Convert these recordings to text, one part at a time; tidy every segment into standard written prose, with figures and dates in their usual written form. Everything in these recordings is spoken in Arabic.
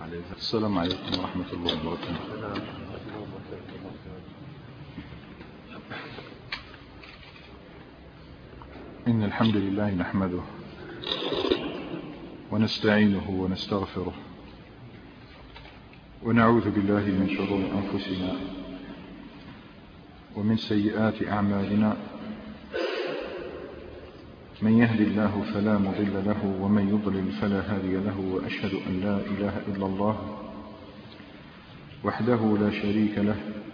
السلام عليكم ورحمة الله وبركاته. إن الحمد لله نحمده ونستعينه ونستغفره ونعوذ بالله من شرور أنفسنا ومن سيئات أعمالنا. من يهد الله فلا مضل له ومن يضلل فلا هادي له، وأشهد أن لا إله إلا الله وحده لا شريك له،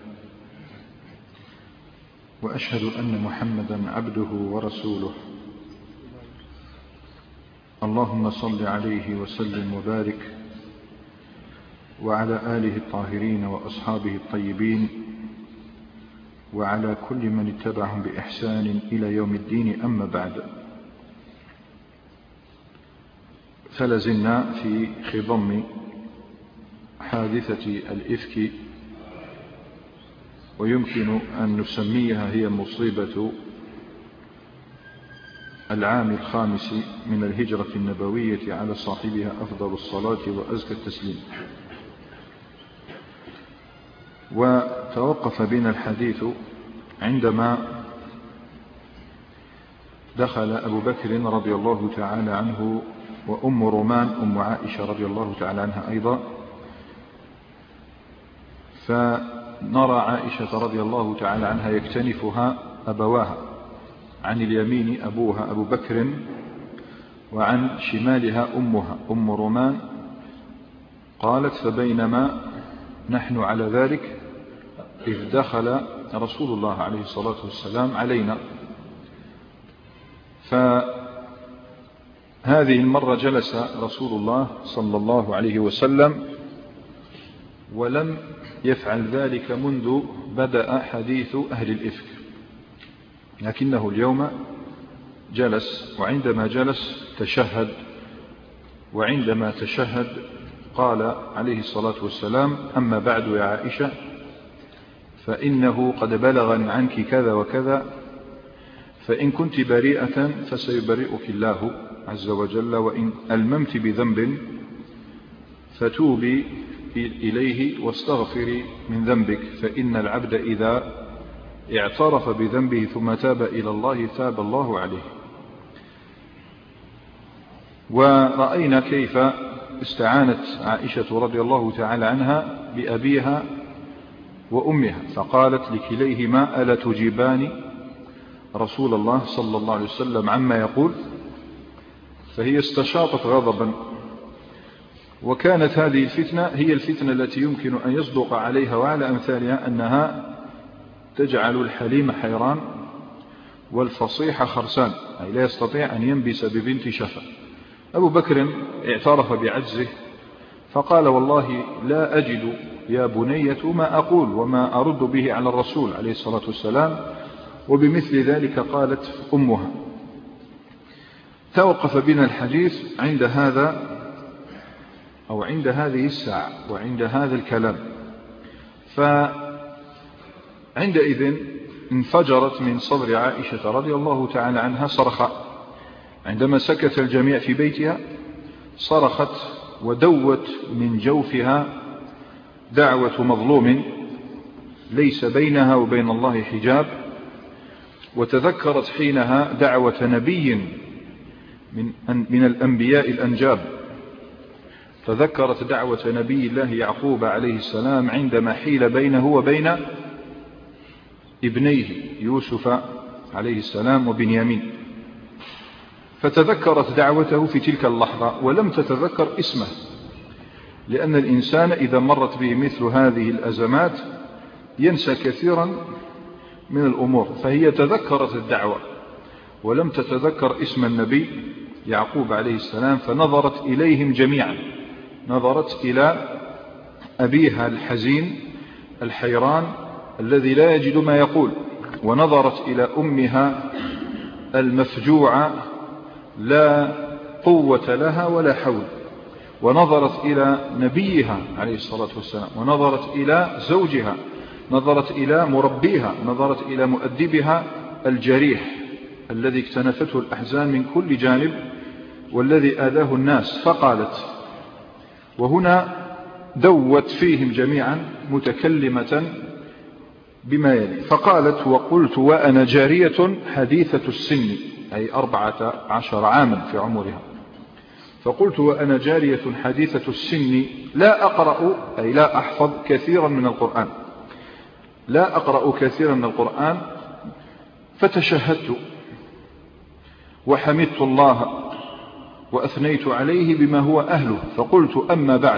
وأشهد أن محمدا عبده ورسوله. اللهم صل عليه وسلم وبارك وعلى آله الطاهرين وأصحابه الطيبين وعلى كل من اتبعهم بإحسان إلى يوم الدين. أما بعد، فلازلنا في خضم حادثة الإفك، ويمكن أن نسميها هي مصيبة العام الخامس من الهجرة النبوية على صاحبها أفضل الصلاة وأزكى التسليم. وتوقف بنا الحديث عندما دخل أبو بكر رضي الله تعالى عنه وأم رومان أم عائشة رضي الله تعالى عنها أيضا، فنرى عائشة رضي الله تعالى عنها يكتنفها أبواها، عن اليمين أبوها أبو بكر وعن شمالها أمها أم رومان. قالت: فبينما نحن على ذلك إذ دخل رسول الله عليه الصلاة والسلام علينا. فهذه المرة جلس رسول الله صلى الله عليه وسلم ولم يفعل ذلك منذ بدأ حديث أهل الإفك، لكنه اليوم جلس، وعندما جلس تشهد، وعندما تشهد قال عليه الصلاة والسلام: أما بعد يا عائشة، فإنه قد بلغني عنك كذا وكذا، فإن كنت بريئة فسيبرئك الله عز وجل، وإن ألممت بذنب فتوبي إليه واستغفري من ذنبك، فإن العبد إذا اعترف بذنبه ثم تاب إلى الله تاب الله عليه. ورأينا كيف استعانت عائشة رضي الله تعالى عنها بأبيها وأمها، فقالت لكليهما: ألا تجيبان رسول الله صلى الله عليه وسلم عما يقول؟ فهي استشاطت غضبا، وكانت هذه الفتنة هي الفتنة التي يمكن أن يصدق عليها وعلى أمثالها أنها تجعل الحليم حيران والفصيح خرسان، أي لا يستطيع أن ينبس ببنت شفا. أبو بكر اعترف بعجزه فقال: والله لا أجد يا بنية ما أقول وما أرد به على الرسول عليه الصلاة والسلام. وبمثل ذلك قالت أمها. توقف بنا الحديث عند هذا أو عند هذه الساعة وعند هذا الكلام. فعندئذ انفجرت من صدر عائشة رضي الله تعالى عنها صرخاء، عندما سكت الجميع في بيتها صرخت ودوت من جوفها دعوة مظلوم ليس بينها وبين الله حجاب، وتذكرت حينها دعوة نبي من الأنبياء الأنجاب، تذكرت دعوة نبي الله يعقوب عليه السلام عندما حيل بينه وبين ابنيه يوسف عليه السلام وبنيامين، فتذكرت دعوته في تلك اللحظة ولم تتذكر اسمه، لأن الإنسان إذا مرت به مثل هذه الأزمات ينسى كثيرا من الأمور. فهي تذكرت الدعوة ولم تتذكر اسم النبي يعقوب عليه السلام، فنظرت إليهم جميعا، نظرت إلى أبيها الحزين الحيران الذي لا يجد ما يقول، ونظرت إلى أمها المفجوعة لا قوة لها ولا حول، ونظرت إلى نبيها عليه الصلاة والسلام، ونظرت إلى زوجها، نظرت إلى مربيها، نظرت إلى مؤدبها الجريح الذي اكتنفته الأحزان من كل جانب والذي آذاه الناس. فقالت، وهنا دوت فيهم جميعا متكلمة بما يلي. فقالت: وقلت وأنا جارية حديثة السن، أي 14 عاما في عمرها. فقلت وأنا جارية حديثة السن لا أقرأ، أي لا أحفظ كثيرا من القرآن، لا أقرأ كثيرا من القرآن. فتشهدت وحمدت الله وأثنيت عليه بما هو أهله. فقلت: أما بعد،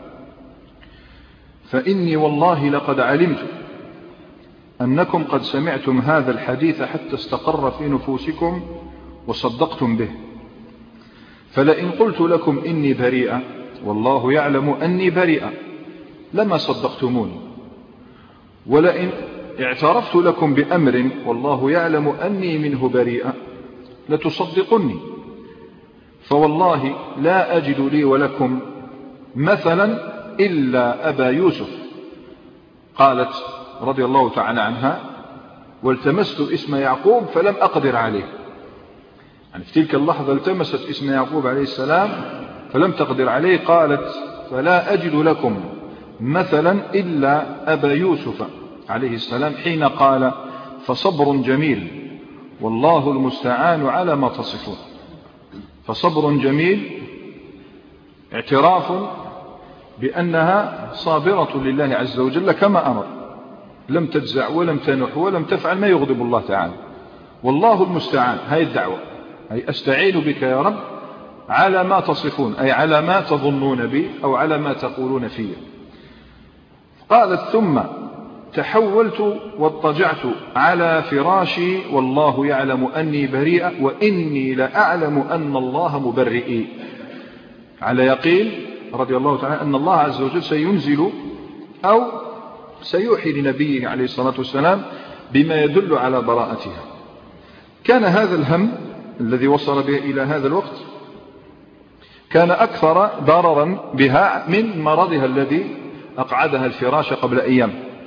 فإني والله لقد علمت أنكم قد سمعتم هذا الحديث حتى استقر في نفوسكم وصدقتم به، فلئن قلت لكم إني بريئة والله يعلم أني بريئة لما صدقتموني، ولئن اعترفت لكم بأمر والله يعلم أني منه بريئة لتصدقني، فوالله لا أجد لي ولكم مثلا إلا أبا يوسف. قالت رضي الله تعالى عنها: والتمست اسم يعقوب فلم أقدر عليه. يعني في تلك اللحظة التمست اسم يعقوب عليه السلام فلم تقدر عليه. قالت: فلا أجد لكم مثلا إلا أبا يوسف عليه السلام حين قال: فصبر جميل والله المستعان على ما تصفون. فصبر جميل اعتراف بأنها صابرة لله عز وجل كما أمر، لم تجزع ولم تنح ولم تفعل ما يغضب الله تعالى. والله المستعان، هاي الدعوة، أي أستعين بك يا رب على ما تصفون، أي على ما تظنون بي أو على ما تقولون في. قالت: ثم تحولت واضطجعت على فراشي والله يعلم أني بريئة وإني لأعلم أن الله مبرئي. على يقين رضي الله تعالى أن الله عز وجل سينزل أو سيوحي لنبيه عليه الصلاة والسلام بما يدل على براءتها. كان هذا الهم الذي وصل به إلى هذا الوقت كان أكثر ضررا بها من مرضها الذي أقعدها الفراش قبل أيام.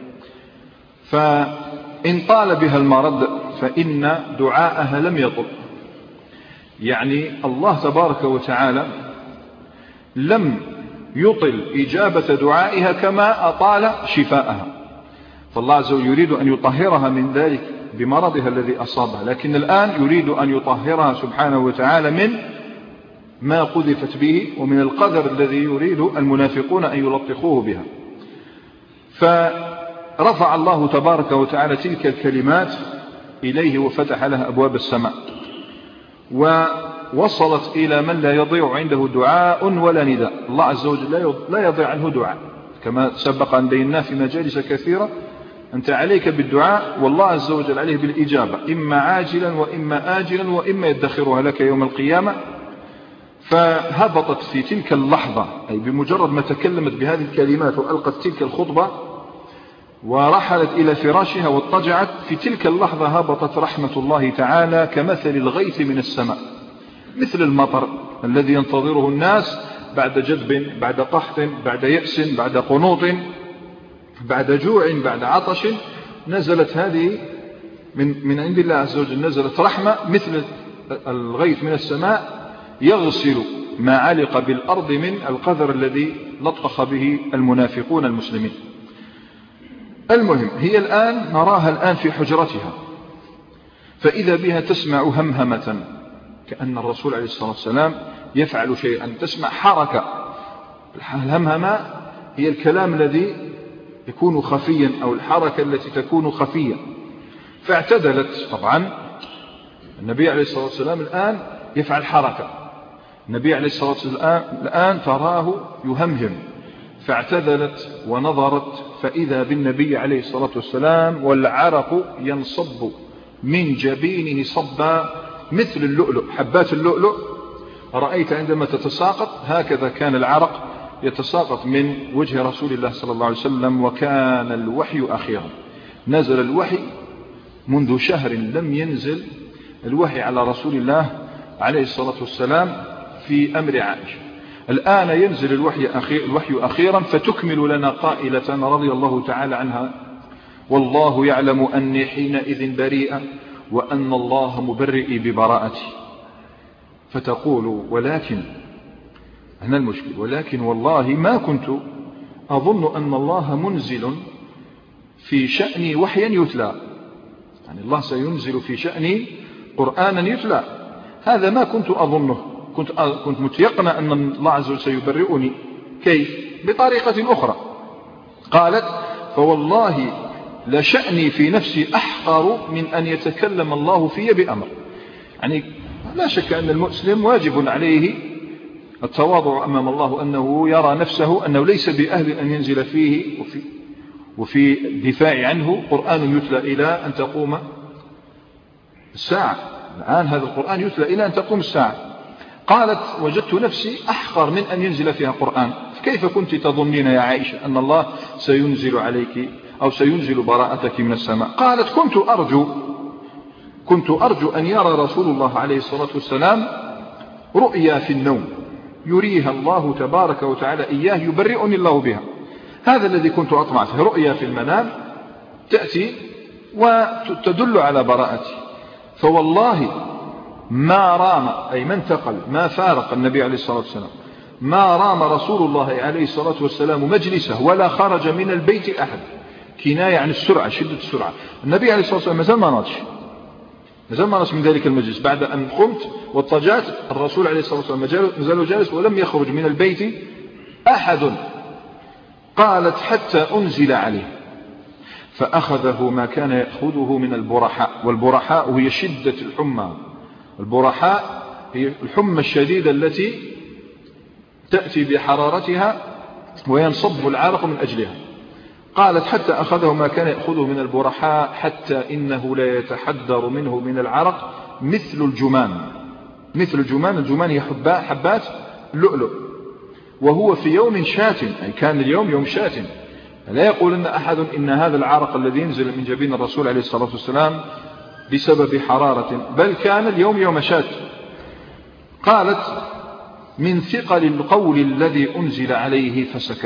فإن طال بها المرض فإن دعاءها لم يطل، يعني الله تبارك وتعالى لم يطل إجابة دعائها كما أطال شفاءها. فالله عز وجل يريد أن يطهرها من ذلك بمرضها الذي أصابها، لكن الآن يريد أن يطهرها سبحانه وتعالى من ما قذفت به ومن القدر الذي يريد المنافقون أن يلطخوه بها. فرفع الله تبارك وتعالى تلك الكلمات إليه وفتح لها أبواب السماء، ووصلت إلى من لا يضيع عنده دعاء ولا نداء. الله عز وجل لا يضيع عنه دعاء، كما سبق أن بينا في مجالس كثيرة. أنت عليك بالدعاء والله عز وجل عليه بالإجابة، إما عاجلا وإما آجلا وإما يدخرها لك يوم القيامة. فهبطت في تلك اللحظة، أي بمجرد ما تكلمت بهذه الكلمات وألقت تلك الخطبة ورحلت إلى فراشها واضطجعت، في تلك اللحظة هبطت رحمة الله تعالى كمثل الغيث من السماء، مثل المطر الذي ينتظره الناس بعد جذب، بعد قحط، بعد يأس، بعد قنوط، بعد جوع، بعد عطش. نزلت هذه من عند الله عز وجل، نزلت رحمة مثل الغيث من السماء يغسل ما علق بالأرض من القذر الذي لطخ به المنافقون المسلمين. المهم، هي الآن نراها الآن في حجرتها، فإذا بها تسمع همهمة كأن الرسول عليه الصلاة والسلام يفعل شيئا، تسمع حركة. الهمهمة هي الكلام الذي يكون خفيا أو الحركة التي تكون خفية. فاعتدلت. طبعا النبي عليه الصلاة والسلام الآن يفعل حركة، النبي عليه الصلاة والسلام الآن تراه يهمهم. فاعتدلت ونظرت فإذا بالنبي عليه الصلاة والسلام والعرق ينصب من جبينه صبا مثل اللؤلؤ، حبات اللؤلؤ رأيت عندما تتساقط هكذا كان العرق يتساقط من وجه رسول الله صلى الله عليه وسلم. وكان الوحي أخيرا، نزل الوحي منذ شهر لم ينزل الوحي على رسول الله عليه الصلاة والسلام في أمر عائشة. الآن ينزل الوحي أخيرا، فتكمل لنا قائلة رضي الله تعالى عنها: والله يعلم أني حينئذ بريئة وأن الله مبرئي ببراءتي. فتقول: ولكن هنا المشكل، ولكن والله ما كنت أظن أن الله منزل في شأني وحيا يتلى، يعني الله سينزل في شأني قرآنا يتلى. هذا ما كنت أظنه، كنت متيقن أن الله عز وجل سيبرئني. كيف؟ بطريقة أخرى. قالت: فوالله لشأني في نفسي أحقر من أن يتكلم الله في بأمر. يعني لا شك أن المسلم واجب عليه التواضع أمام الله، أنه يرى نفسه أنه ليس بأهل أن ينزل فيه وفي الدفاع عنه قرآن يتلى إلى أن تقوم الساعة. الآن هذا القرآن يتلى إلى أن تقوم الساعة. قالت: وجدت نفسي أحقر من أن ينزل فيها قرآن. كيف كنت تظنين يا عائشة أن الله سينزل عليك أو سينزل براءتك من السماء؟ قالت: كنت أرجو أن يرى رسول الله عليه الصلاة والسلام رؤيا في النوم يريها الله تبارك وتعالى إياه يبرئني الله بها. هذا الذي كنت أطمع فيه، رؤيا في المنام تأتي وتدل على براءتي. فوالله ما رام، أي ما انتقل، ما فارق النبي عليه الصلاة والسلام، ما رام رسول الله عليه الصلاة والسلام مجلسه ولا خرج من البيت أحد. كناية عن السرعة، شدة السرعة. النبي عليه الصلاة والسلام مازال ما نضج من ذلك المجلس. بعد أن قمت واضطجعت، الرسول عليه الصلاة والسلام مازال جالس ولم يخرج من البيت أحد. قالت: حتى أنزل عليه فأخذه ما كان يأخذه من البرحاء. والبرحاء هي شدة الحمى. البرحاء هي الحمى الشديدة التي تأتي بحرارتها وينصب العرق من أجلها. قالت: حتى أخذه ما كان يأخذه من البرحاء حتى إنه لا يتحدر منه من العرق مثل الجمان. الجمان هي حبات اللؤلؤ. وهو في يوم شات، أي كان اليوم يوم شات. لا يقول أن أحد إن هذا العرق الذي ينزل من جبين الرسول عليه الصلاة والسلام بسبب حرارة، بل كان اليوم يوم شات. قالت: من ثقل القول الذي أنزل عليه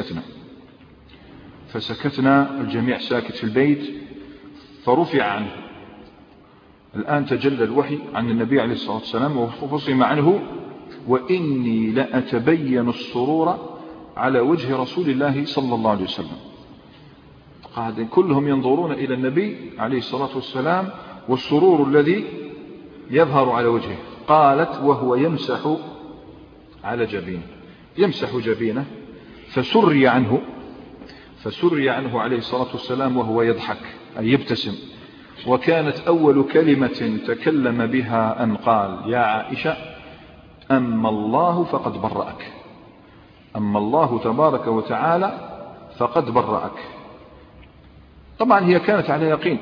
فسكتنا، الجميع ساكت في البيت، فرفع عنه. الآن تجلى الوحي عن النبي عليه الصلاة والسلام وفصم عنه: وإني لأتبين السرور على وجه رسول الله صلى الله عليه وسلم. قاعدين كلهم ينظرون إلى النبي عليه الصلاة والسلام والسرور الذي يظهر على وجهه. قالت: وهو يمسح على جبينه، يمسح جبينه، فسري عنه عليه الصلاة والسلام وهو يضحك، أي يبتسم. وكانت أول كلمة تكلم بها أن قال: يا عائشة، أما الله فقد برأك، أما الله تبارك وتعالى فقد برأك. طبعا هي كانت على يقين.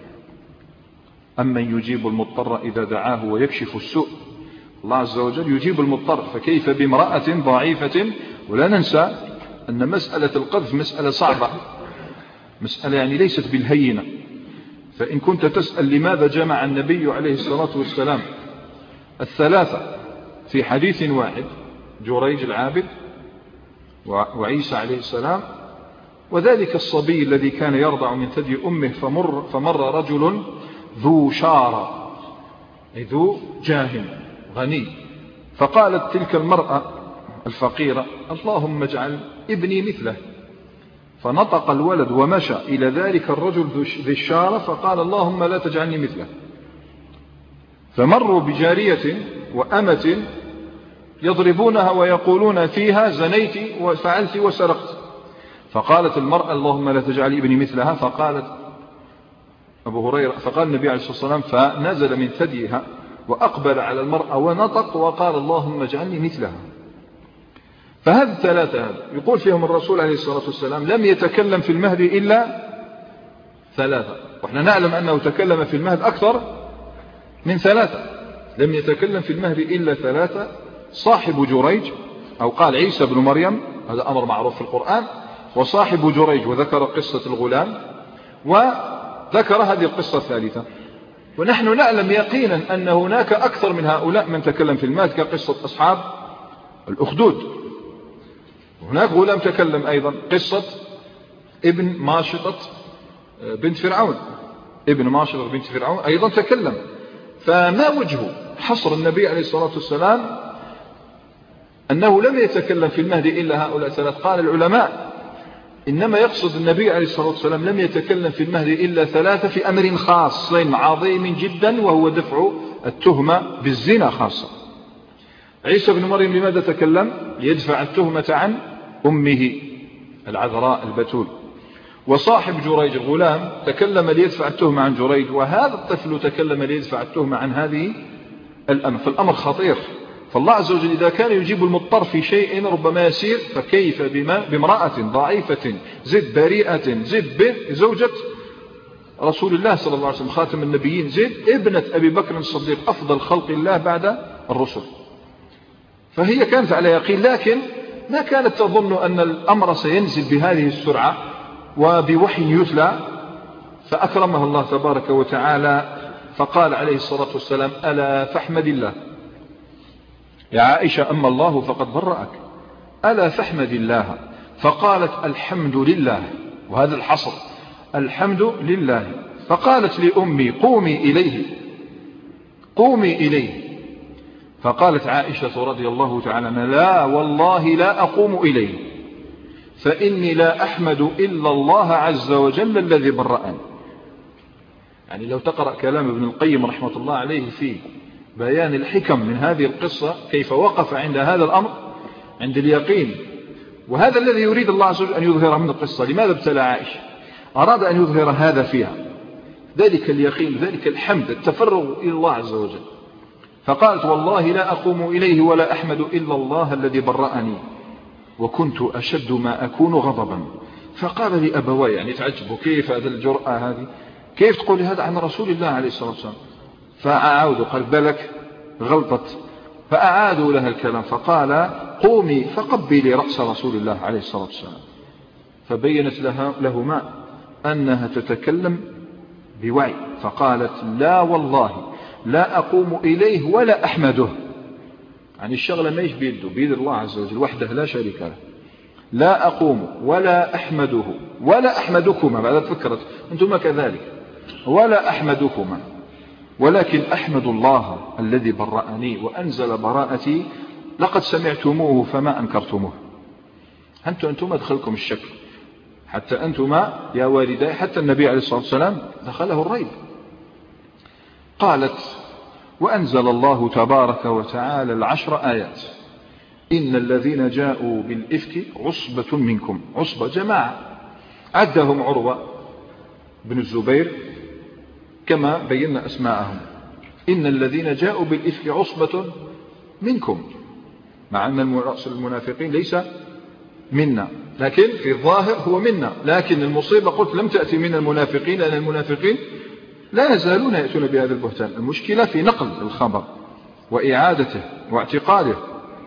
أمن يجيب المضطر إذا دعاه ويكشف السوء. الله عز وجل يجيب المضطر، فكيف بامرأة ضعيفة؟ ولا ننسى أن مسألة القذف مسألة صعبة، مسألة يعني ليست بالهينة. فإن كنت تسأل لماذا جمع النبي عليه الصلاة والسلام الثلاثة في حديث واحد، جريج العابد وعيسى عليه السلام وذلك الصبي الذي كان يرضع من ثدي أمه، فمر رجل ذو شارة، أي ذو جاه غني، فقالت تلك المرأة الفقيرة: اللهم اجعل ابني مثله. فنطق الولد ومشى إلى ذلك الرجل ذي الشارة فقال: اللهم لا تجعلني مثله. فمروا بجارية وأمة يضربونها ويقولون فيها: زنيت وفعلت وسرقت. فقالت المرأة: اللهم لا تجعل ابني مثلها. فقالت أبو هريرة، فقال النبي عليه الصلاة والسلام، فنزل من ثديها وأقبل على المرأة ونطق وقال: اللهم اجعلني مثلها. فهذه الثلاثة يقول فيهم الرسول عليه الصلاة والسلام: لم يتكلم في المهد إلا ثلاثة. وإحنا نعلم أنه تكلم في المهد أكثر من ثلاثة. لم يتكلم في المهد إلا ثلاثة: صاحب جريج، أو قال عيسى بن مريم، هذا أمر معروف في القرآن، وصاحب جريج، وذكر قصة الغلام، وذكر هذه القصة الثالثة. ونحن نعلم يقينا أن هناك أكثر من هؤلاء من تكلم في المهد، كقصة أصحاب الأخدود. هناك غلام تكلم أيضا، قصة ابن ماشطة بنت فرعون، ابن ماشطة بنت فرعون أيضا تكلم. فما وجه حصر النبي عليه الصلاة والسلام أنه لم يتكلم في المهد إلا هؤلاء الثلاث؟ قال العلماء: إنما يقصد النبي عليه الصلاة والسلام لم يتكلم في المهدي إلا 3 في أمر خاص عظيم جدا، وهو دفع التهمة بالزنا خاصة. عيسى بن مريم لماذا تكلم؟ ليدفع التهمة عن أمه العذراء البتول. وصاحب جريج الغلام تكلم ليدفع التهمة عن جريج، وهذا الطفل تكلم ليدفع التهمة عن هذه الأمر. فالأمر خطير. فالله عز وجل إذا كان يجيب المضطر في شيء ربما يسير، فكيف بامرأة ضعيفة زد بريئة زد زوجة رسول الله صلى الله عليه وسلم خاتم النبيين، زد ابنة أبي بكر الصديق أفضل خلق الله بعد الرسل. فهي كانت على يقين، لكن ما كانت تظن أن الأمر سينزل بهذه السرعة وبوحي يتلى. فأكرمها الله تبارك وتعالى فقال عليه الصلاة والسلام: ألا فاحمد الله يا عائشة، أما الله فقد برأك، ألا فاحمد الله. فقالت: الحمد لله، وهذا الحصر، الحمد لله. فقالت لأمي: قومي إليه، قومي إليه. فقالت عائشة رضي الله تعالى عنها: لا والله لا أقوم إليه، فإني لا أحمد إلا الله عز وجل الذي برأني. يعني لو تقرأ كلام ابن القيم رحمة الله عليه في بيان الحكم من هذه القصة، كيف وقف عند هذا الأمر، عند اليقين. وهذا الذي يريد الله عز وجل أن يظهره من القصة. لماذا ابتلى عائشة؟ أراد أن يظهر هذا فيها، ذلك اليقين، ذلك الحمد، التفرغ إلى الله عز وجل. فقالت: والله لا أقوم إليه ولا أحمد إلا الله الذي برأني، وكنت أشد ما أكون غضبا. فقال لي أبواي، يعني تعجبوا كيف هذا الجرأة هذه، كيف تقول هذا عن رسول الله عليه الصلاة والسلام؟ فأعادوا، قال: بالك غلطت. فأعادوا لها الكلام، فقال: قومي فقبلي رأس رسول الله عليه الصلاة والسلام. فبينت لهما أنها تتكلم بوعي، فقالت: لا والله لا أقوم إليه ولا أحمده. يعني الشغلة ما بيده، بيد الله عز وجل وحده لا شريك له. لا أقوم ولا أحمده ولا أحمدكما، بعد فكرت أنتم كذلك، ولا أحمدكما، ولكن أحمد الله الذي برأني وأنزل براءتي، لقد سمعتموه فما أنكرتموه. أنتم أدخلكم الشك، حتى أنتما يا والداي، حتى النبي عليه الصلاة والسلام دخله الريب. قالت: وأنزل الله تبارك وتعالى 10 آيات: إن الذين جاءوا بالإفك عصبة منكم. عصبة جماعة، عدهم عروة بن الزبير كما بينا أسماءهم. إن الذين جاءوا بالإفك عصبة منكم، مع أن رأس المنافقين ليس منا، لكن في الظاهر هو منا. لكن المصيبة قلت لم تأتي من المنافقين، لأن المنافقين لا يزالون يأتون بهذا البهتان. المشكلة في نقل الخبر وإعادته واعتقاده.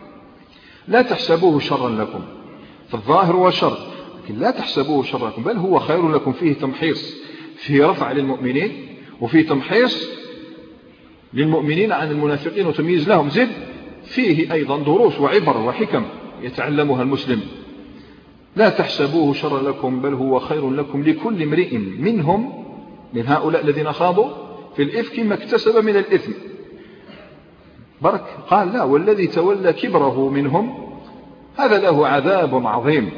لا تحسبوه شرا لكم، فالظاهر هو شر، لكن لا تحسبوه شرا لكم، بل هو خير لكم. فيه تمحيص، فيه رفع للمؤمنين، وفيه تمحيص للمؤمنين عن المنافقين وتمييز لهم. زد فيه أيضا دروس وعبر وحكم يتعلمها المسلم. لا تحسبوه شرا لكم بل هو خير لكم، لكل امرئ منهم، من هؤلاء الذين خاضوا في الإفك، ما اكتسب من الإثم. برك قال: لا، والذي تولى كبره منهم هذا له عذاب عظيم،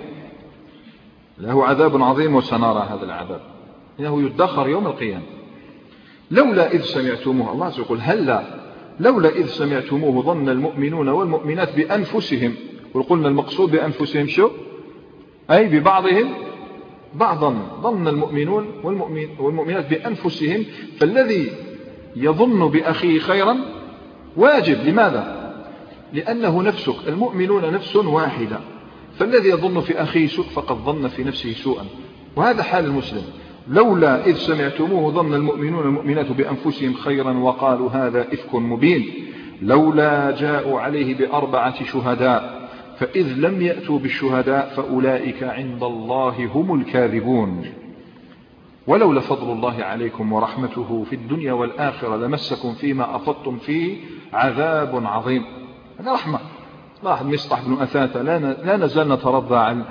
له عذاب عظيم، وسنرى هذا العذاب إنه يدخر يوم القيامة. لولا إذ سمعتموه، الله يقول: هلا لولا إذ سمعتموه ظن المؤمنون والمؤمنات بأنفسهم. وقلنا المقصود بأنفسهم شو؟ أي ببعضهم بعضا. ظن المؤمنون والمؤمنات بأنفسهم، فالذي يظن بأخيه خيرا واجب. لماذا؟ لأنه نفسك، المؤمنون نفس واحدة، فالذي يظن في أخيه سوء فقد ظن في نفسه سوءا، وهذا حال المسلم. لولا إذ سمعتموه ظن المؤمنون والمؤمنات بأنفسهم خيرا وقالوا هذا إفك مبين، لولا جاءوا عليه ب4 شهداء فإذ لم يأتوا بالشهداء فأولئك عند الله هم الكاذبون. ولولا فضل الله عليكم ورحمته في الدنيا والآخرة لمسكم فيما أفضتم فيه عذاب عظيم. هذا رحمة. لاحظ مصطح بن أثاثة لا نزال نترضى عنه،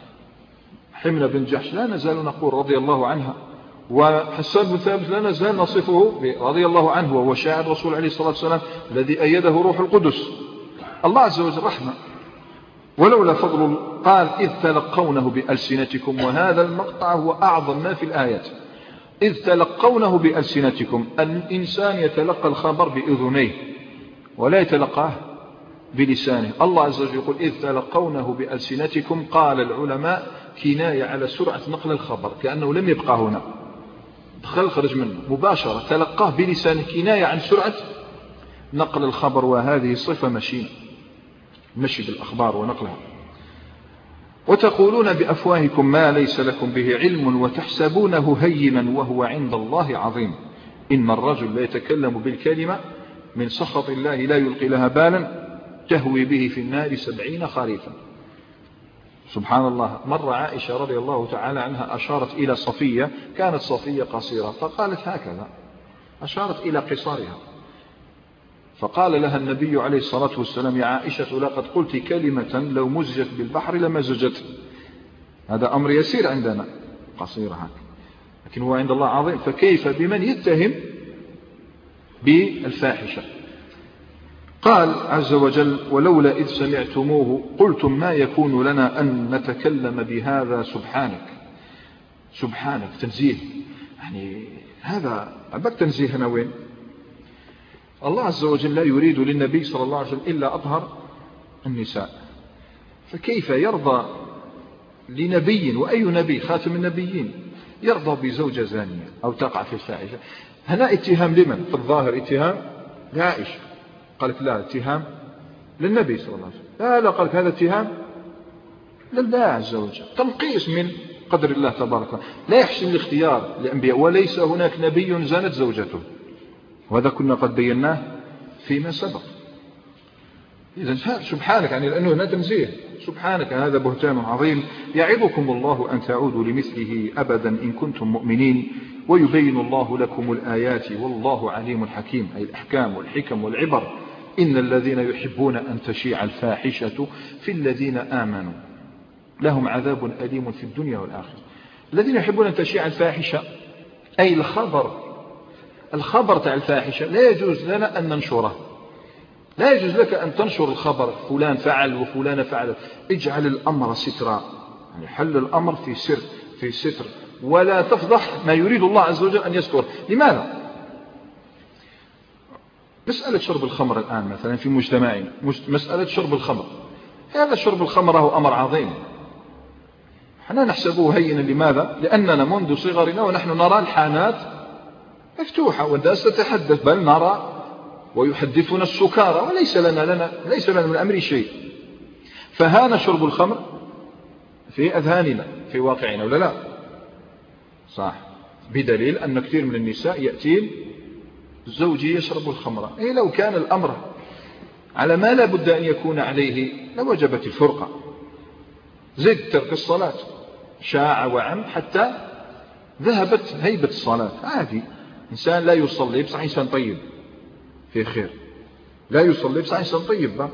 حملة بن جحش لا نزال نقول رضي الله عنها، وحسان بن ثابت لا نزال نصفه رضي الله عنه، وهو شاعر الرسول عليه الصلاة والسلام الذي أيده روح القدس. الله عز وجل رحمة. ولولا فضل قال إذ تلقونه بألسنتكم، وهذا المقطع هو أعظم ما في الآيات. إذ تلقونه بألسنتكم، الإنسان يتلقى الخبر بأذنيه ولا يتلقاه بلسانه. الله عز وجل يقول إذ تلقونه بألسنتكم، قال العلماء كناية على سرعة نقل الخبر، كأنه لم يبقى هنا، خرج منه مباشرة، تلقاه بلسانه، كناية عن سرعة نقل الخبر. وهذه صفة مشينة، مشي بالأخبار ونقلها. وتقولون بأفواهكم ما ليس لكم به علم وتحسبونه هينا وهو عند الله عظيم. إن الرجل لا يتكلم بالكلمة من سخط الله لا يلقي لها بالا تهوي به في النار 70 خريفا. سبحان الله. مرة عائشة رضي الله تعالى عنها أشارت إلى صفية، كانت صفية قصيرة، فقالت هكذا، أشارت إلى قصارها، فقال لها النبي عليه الصلاة والسلام يا عائشة لقد قلت كلمة لو مزجت بالبحر لمزجت. هذا أمر يسير عندنا، قصيرة هكذا، لكن هو عند الله عظيم. فكيف بمن يتهم بالفاحشة؟ قال عز وجل ولولا إذ سمعتموه قلتم ما يكون لنا أن نتكلم بهذا سبحانك. سبحانك تنزيه، يعني هذا أبك تنزيه هنا وين؟ الله عز وجل لا يريد للنبي صلى الله عليه وسلم إلا أطهر النساء، فكيف يرضى لنبي، وأي نبي خاتم النبيين، يرضى بزوجة زانية أو تقع في الفاحشة؟ هنا اتهام لمن؟ في الظاهر اتهام لعائشة، قالت لا اتهام للنبي صلى الله عليه وسلم، لا قالت هذا اتهام لله عز وجل، تنقيص من قدر الله تبارك وتعالى. لا يحسن الاختيار للأنبياء، وليس هناك نبي زانت زوجته، وهذا كنا قد بيناه فيما سبق. إذن سبحانك، يعني لأنه هنا تنزيه، سبحانك هذا بهتان عظيم. يعظكم الله أن تعودوا لمثله أبدا إن كنتم مؤمنين ويبين الله لكم الآيات والله عليم حكيم، أي الأحكام والحكم والعبر. إن الذين يحبون أن تشيع الفاحشة في الذين آمنوا لهم عذاب أليم في الدنيا والآخرة. الذين يحبون أن تشيع الفاحشة أي الخبر تاع الفاحشة لا يجوز لنا أن ننشره، لا يجوز لك أن تنشر الخبر فلان فعل وفلان فعل. اجعل الأمر سترا، يعني حل الأمر في ستر، ولا تفضح ما يريد الله عز وجل أن يستر. لماذا؟ مسألة شرب الخمر الآن مثلا في مجتمعنا، مسألة شرب الخمر، هذا شرب الخمر هو أمر عظيم، احنا نحسبه هينا. لماذا؟ لأننا منذ صغرنا ونحن نرى الحانات مفتوحة والناس تتحدث، بل نرى ويحدثنا السكارى، وليس لنا من الأمر شيء. فهان شرب الخمر في أذهاننا في واقعنا ولا لا؟ صح. بدليل أن كثير من النساء يأتين زوجي يشرب الخمر. لو كان الأمر على ما لا بد أن يكون عليه لوجبت الفرقة. زد ترك الصلاة، شاع وعم حتى ذهبت هيبة الصلاة. عادي، إنسان لا يصلي بصح إنسان طيب في خير، لا يصلي بصح إنسان طيب،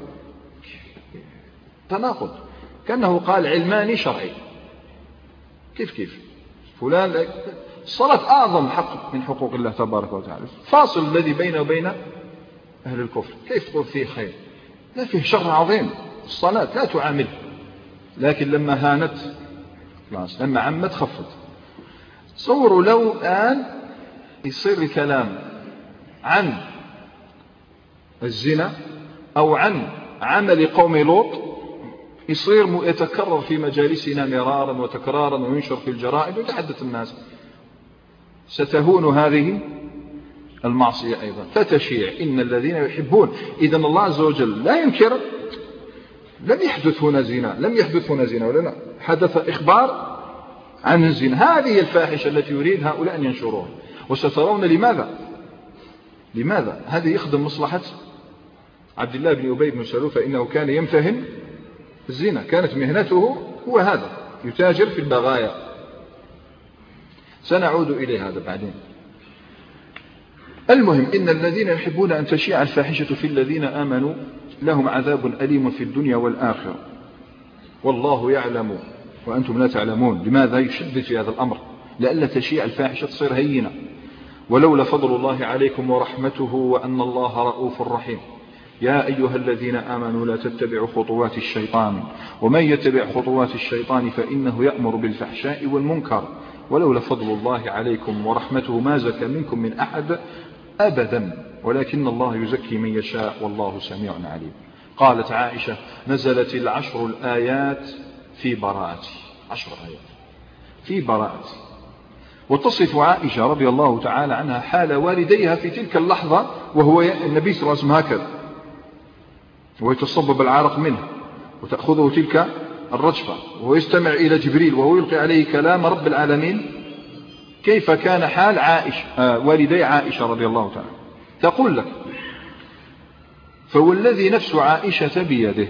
تناقض. كأنه قال علماني شرعي. كيف فلان الصلاة أعظم حق من حقوق الله تبارك وتعالى، فاصل الذي بينه وبين أهل الكفر. كيف تقول فيه خير؟ لا، فيه شر عظيم. الصلاة لا تعامل، لكن لما هانت خلاص، لما عمت خفت. تصوروا لو الآن يصير الكلام عن الزنا أو عن عمل قوم لوط، يصير يتكرر في مجالسنا مرارا وتكرارا وينشر في الجرائد ويتحدث الناس، ستهون هذه المعصية أيضا فتشيع. إن الذين يحبون، إذن الله عز وجل لا ينكر، لم يحدث هنا زنا ولا لا، حدث إخبار عن الزنا. هذه الفاحشة التي يريد هؤلاء أن ينشروها. وسترون لماذا هذا يخدم مصلحة عبد الله بن أبي بن سلول، فإنه كان يمتهن الزنا، كانت مهنته هو هذا، يتاجر في البغايا. سنعود إلى هذا بعدين. المهم إن الذين يحبون أن تشيع الفاحشة في الذين آمنوا لهم عذاب أليم في الدنيا والآخرة والله يعلم وأنتم لا تعلمون. لماذا يشدد في هذا الأمر؟ لئلا تشيع الفاحشة تصير هينة. ولولا فضل الله عليكم ورحمته وأن الله رؤوف رحيم. يا أيها الذين آمنوا لا تتبعوا خطوات الشيطان ومن يتبع خطوات الشيطان فإنه يأمر بالفحشاء والمنكر ولولا فضل الله عليكم ورحمته ما زكى منكم من أحد أبدا ولكن الله يزكي من يشاء والله سميع عليم. قالت عائشة نزلت 10 الآيات في براءتي، 10 آيات في براءتي. وتصف عائشة رضي الله تعالى عنها حال والديها في تلك اللحظة وهو النبي صلى الله عليه وسلم هكذا ويتصبب العرق منه وتأخذه تلك الرجفة وهو يستمع إلى جبريل وهو يلقي عليه كلام رب العالمين. كيف كان حال عائشة والدي عائشة رضي الله تعالى. تقول لك فوالذي نفس عائشة بيده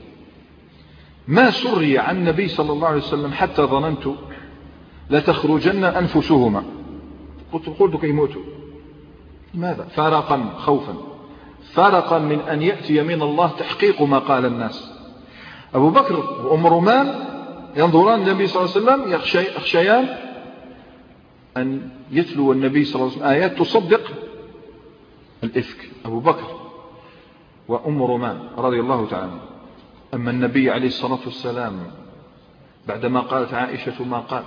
ما سري عن النبي صلى الله عليه وسلم حتى ظننت لتخرجن أنفسهما. قلت كي يموتوا. لماذا؟ فرقا خوفا، فرقا من أن يأتي من الله تحقيق ما قال الناس. أبو بكر وأم رومان ينظران النبي صلى الله عليه وسلم يخشيان أن يتلو النبي صلى الله عليه وسلم آيات تصدق الإفك. أبو بكر وأم رومان رضي الله تعالى. أما النبي عليه الصلاة والسلام بعدما قالت عائشة ما قال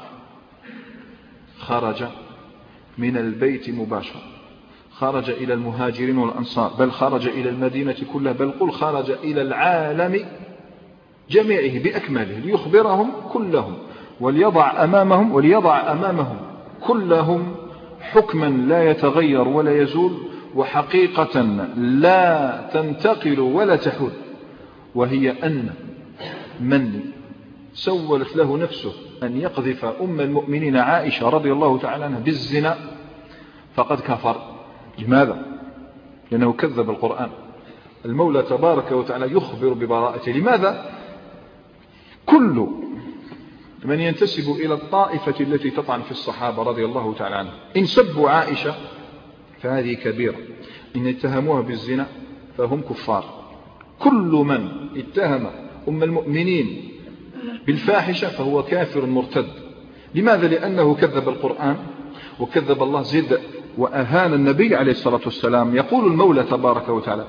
خرج من البيت مباشرة، خرج إلى المهاجرين والأنصار، بل خرج إلى المدينة كلها، بل قل خرج إلى العالم جميعه بأكمله ليخبرهم كلهم وليضع أمامهم كلهم حكما لا يتغير ولا يزول وحقيقة لا تنتقل ولا تحول، وهي أن من سولت له نفسه أن يقذف أم المؤمنين عائشة رضي الله تعالى عنها بالزنا فقد كفر. لماذا؟ لأنه كذب القرآن. المولى تبارك وتعالى يخبر ببراءته. لماذا؟ كل من ينتسب إلى الطائفة التي تطعن في الصحابة رضي الله تعالى عنهم إن سبوا عائشة فهذه كبيرة، إن اتهموها بالزنا فهم كفار. كل من اتهم أم المؤمنين بالفاحشة فهو كافر مرتد. لماذا؟ لأنه كذب القرآن وكذب الله زد وأهان النبي عليه الصلاة والسلام. يقول المولى تبارك وتعالى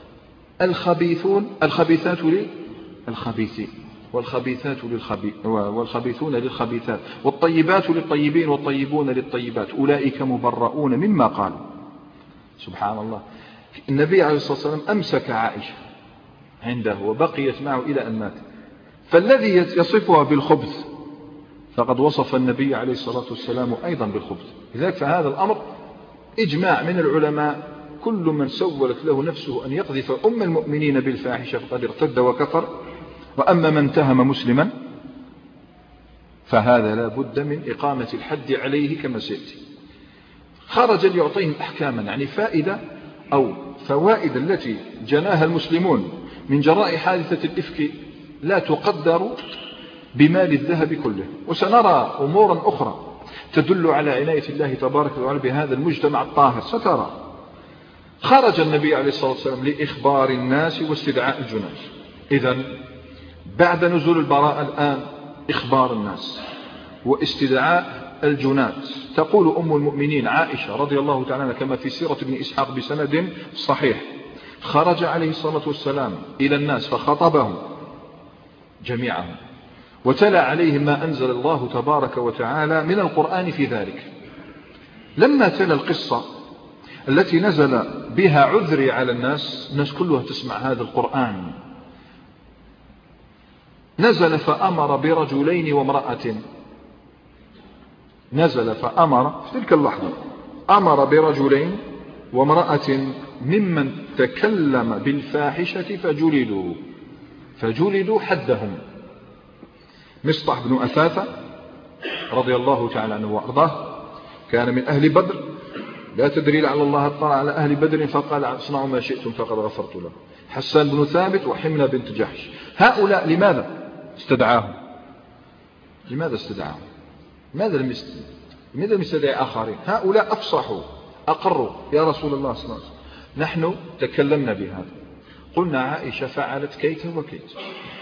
الخبيثات للخبيثين والخبيثون للخبيثات والطيبات للطيبين والطيبون للطيبات أولئك مبرؤون مما قالوا. سبحان الله. النبي عليه الصلاة والسلام أمسك عائشة عنده وبقيت معه إلى أن مات. فالذي يصفها بالخبث فقد وصف النبي عليه الصلاة والسلام أيضا بالخبث. لذلك فهذا الأمر إجماع من العلماء، كل من سولت له نفسه أن يقذف أم المؤمنين بالفاحشة فقد ارتد وكفر. وأما من اتهم مسلما فهذا لا بد من إقامة الحد عليه كما سيأتي. خرج ليعطيهم أحكاما، يعني فائدة أو فوائد التي جناها المسلمون من جراء حادثة الإفك لا تقدر بمال الذهب كله. وسنرى أمورا أخرى تدل على عناية الله تبارك وتعالى بهذا المجتمع الطاهر. سترى خرج النبي عليه الصلاة والسلام لإخبار الناس واستدعاء الجناس. إذن بعد نزول البراءة الآن إخبار الناس واستدعاء الجنات. تقول أم المؤمنين عائشة رضي الله تعالى عنها كما في سيرة ابن إسحاق بسند صحيح خرج عليه الصلاة والسلام إلى الناس فخطبهم جميعهم وتلا عليهم ما أنزل الله تبارك وتعالى من القرآن في ذلك. لما تلا القصة التي نزل بها عذري على الناس كلها تسمع هذا القرآن. نزل فأمر برجلين وامرأة، نزل فأمر في تلك اللحظة أمر برجلين وامرأة ممن تكلم بالفاحشة فجلدوا حدهم. مصطح بن أثاثة رضي الله تعالى عنه وأرضاه كان من أهل بدر. لا تدري لعل الله اطلع على أهل بدر فقال اصنعوا ما شئتم فقد غفرت له. حسان بن ثابت وحملة بنت جحش. هؤلاء لماذا استدعاهم؟ لماذا استدعاهم؟ لماذا لم يستدعي آخرين؟ هؤلاء أفصحوا أقروا يا رسول الله صلى الله عليه وسلم نحن تكلمنا بهذا، قلنا عائشة فعلت كيت وكيت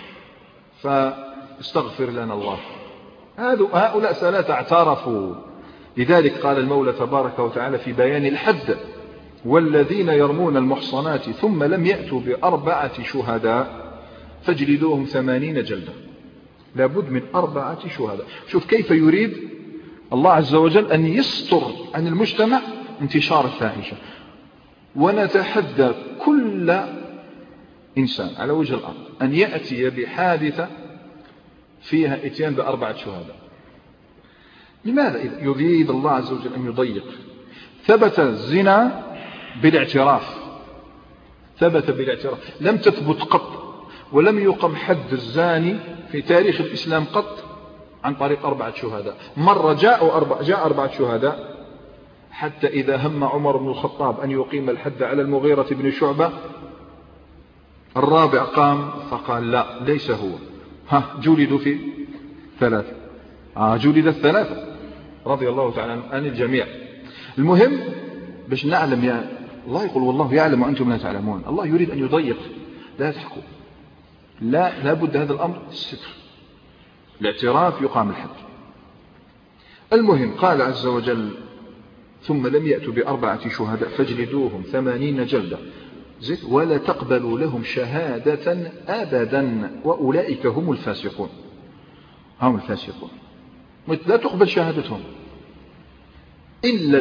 فاستغفر لنا الله. هؤلاء ثلاثة اعترفوا. لذلك قال المولى تبارك وتعالى في بيان الحد والذين يرمون المحصنات ثم لم يأتوا ب4 شهداء فاجلدوهم 80 جلدة. لابد من 4 شهداء. شوف كيف يريد الله عز وجل أن يستر عن المجتمع انتشار الفاحشة. ونتحدى كل إنسان على وجه الأرض أن يأتي بحادثة فيها اتيان ب4 شهداء. لماذا يريد الله عز وجل أن يضيق؟ ثبت الزنا بالاعتراف، ثبت بالاعتراف، لم تثبت قط ولم يقم حد الزاني في تاريخ الإسلام قط عن طريق 4 شهداء. مرة جاء 4 شهداء، حتى إذا هم عمر بن الخطاب أن يقيم الحد على المغيرة بن شعبة، الرابع قام فقال لا ليس هو، جلدوا في 3، جلد 3 رضي الله تعالى عن الجميع. المهم باش نعلم يا الله، يقول والله يعلم وأنتم لا تعلمون. الله يريد أن يضيق، لا تحكوا، لا بد هذا الأمر الستر، الاعتراف يقام الحد. المهم قال عز وجل ثم لم يأتوا ب4 شهداء فاجلدوهم 80 جلدة ولا تقبلوا لهم شهادة أبدا وأولئك هم الفاسقون. هم الفاسقون، لا تقبل شهادتهم إلا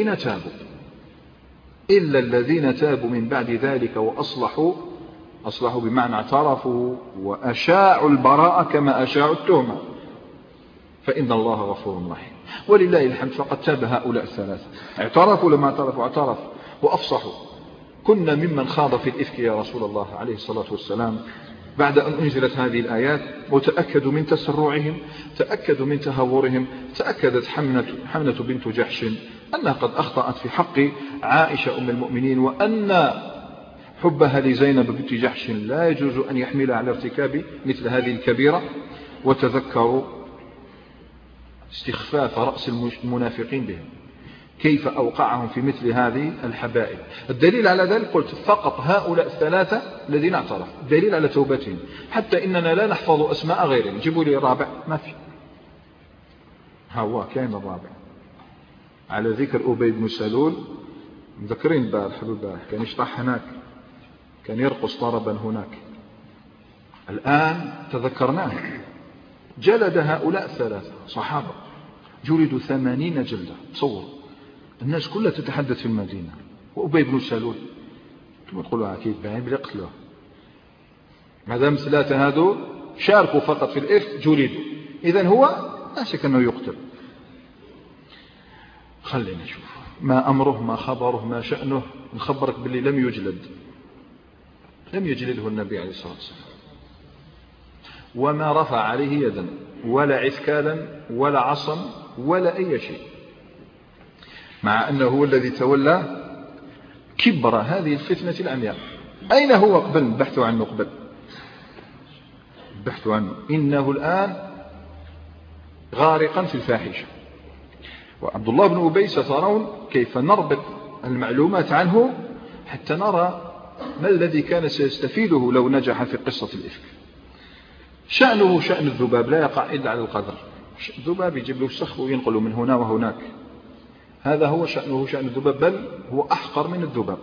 الذين تابوا من بعد ذلك وأصلحوا بمعنى اعترفوا وأشاعوا البراءة كما أشاعوا التهمة فإن الله غفور رحيم. ولله الحمد فقد تاب هؤلاء 3، اعترفوا لما اعترفوا وأفصحوا. كنا ممن خاض في الإفك يا رسول الله عليه الصلاة والسلام بعد أن أنزلت هذه الآيات، وتأكدوا من تسرعهم، تأكدوا من تهورهم. تأكدت حمنة بنت جحش أنها قد أخطأت في حق عائشة أم المؤمنين، وأن حبها لزينب بنت جحش لا يجوز أن يحملها على ارتكاب مثل هذه الكبيرة. وتذكروا استخفاف رأس المنافقين بهم، كيف أوقعهم في مثل هذه الحبائل. الدليل على ذلك قلت فقط هؤلاء 3 الذين اعترفوا، دليل على توبتهم، حتى إننا لا نحفظ أسماء غيرهم. جيبوا لي الرابع، ما في. هو كان الرابع على ذكر أبي بن سلول، مذكرين البارح كان يشطح هناك، كان يرقص طربا هناك، الآن تذكرناه. جلد هؤلاء 3 صحابة، جلدوا 80 جلدة. تصور الناس كلها تتحدث في المدينة، وأبي بن سلول ثم تقولوا أكيد بعين بيقتلوه. ما دام 3 هذو شاركوا فقط في الإفك جلدوا، إذن هو لا شك أنه يقتل. خلينا نشوف ما أمره ما خبره ما شأنه. نخبرك باللي لم يجلده النبي عليه الصلاة والسلام، وما رفع عليه يدا ولا عثكالا ولا عصا ولا أي شيء، مع أنه هو الذي تولى كبر هذه الفتنة العمياء. أين هو قبل؟ بحثوا عنه قبل، بحثوا عنه. إنه الآن غارقا في الفاحشة. وعبد الله بن أبي سترون كيف نربط المعلومات عنه حتى نرى ما الذي كان سيستفيده لو نجح في قصة الإفك. شأنه شأن الذباب، لا يقع إلا على القدر. الذباب يجيب له السخ وينقله من هنا وهناك، هذا هو شأنه شأن الذباب، بل هو أحقر من الذباب.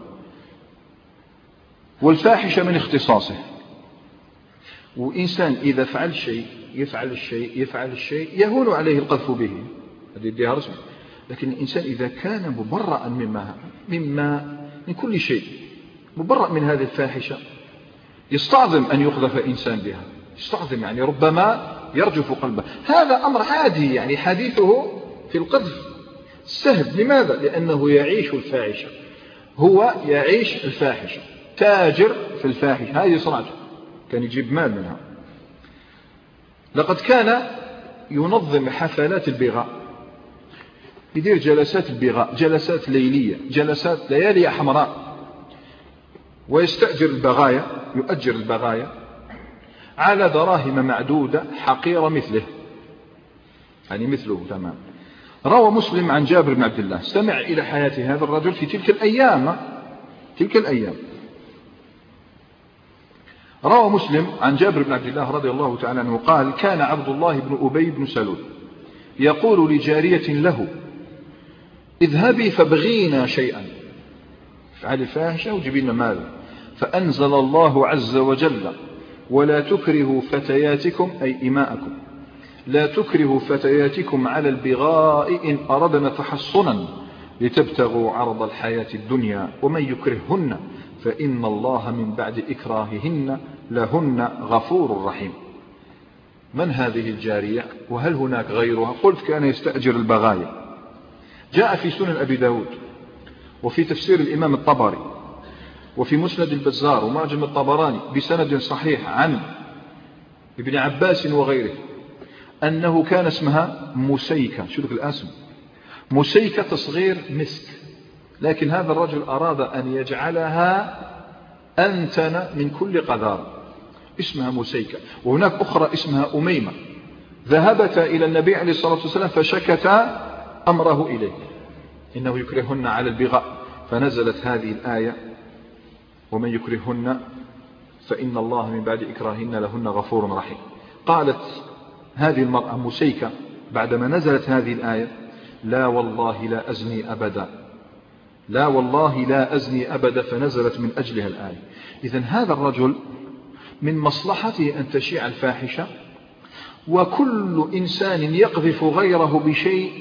والفاحشة من اختصاصه. وإنسان إذا يفعل الشيء يهون عليه القذف به، هذه يديها رسمه. لكن الإنسان إذا كان مبرأ من كل شيء، مبرأ من هذه الفاحشة، يستعظم أن يقذف إنسان بها، يستعظم، يعني ربما يرجف قلبه. هذا أمر عادي، يعني حديثه في القذف سهل. لماذا؟ لأنه يعيش الفاحشة، هو يعيش الفاحشة، تاجر في الفاحشة، هذه صنعته، كان يجيب مال منها. لقد كان ينظم حفلات البغاء، يدير جلسات البغاء، جلسات ليلية، جلسات ليالي حمراء، ويستأجر البغايا، يؤجر البغايا على دراهم معدودة حقيرة مثله، يعني مثله تمام. روى مسلم عن جابر بن عبد الله، استمع إلى حياة هذا الرجل في تلك الأيام. روى مسلم عن جابر بن عبد الله رضي الله تعالى عنه قال: كان عبد الله بن أبي بن سلول يقول لجارية له: اذهبي فابغينا شيئا افعلي فاحشة وجيبي لنا مال. فأنزل الله عز وجل: ولا تكرهوا فتياتكم أي إماءكم، لا تكرهوا فتياتكم على البغاء إن أردنا تحصنا لتبتغوا عرض الحياة الدنيا، ومن يكرههن فإن الله من بعد إكراههن لهن غفور رحيم. من هذه الجارية وهل هناك غيرها؟ قلت كان يستأجر البغايا. جاء في سنن أبي داود وفي تفسير الإمام الطبري وفي مسند البزار ومعجم الطبراني بسند صحيح عن ابن عباس وغيره أنه كان اسمها مسيكة. شو لك الاسم؟ مسيكة تصغير مسك، لكن هذا الرجل أراد أن يجعلها أنتن من كل قذار، اسمها مسيكة. وهناك أخرى اسمها أميمة، ذهبتا إلى النبي عليه الصلاة والسلام فشكتا أمره إليه إنه يكرهن على البغاء، فنزلت هذه الآية: ومن يكرهن فإن الله من بعد إكراههن لهن غفور رحيم. قالت هذه المرأة مسيكة بعدما نزلت هذه الآية: لا والله لا أزني أبدا، لا والله لا أزني أبدا، فنزلت من أجلها الآية. إذن هذا الرجل من مصلحته أن تشيع الفاحشة، وكل إنسان يقذف غيره بشيء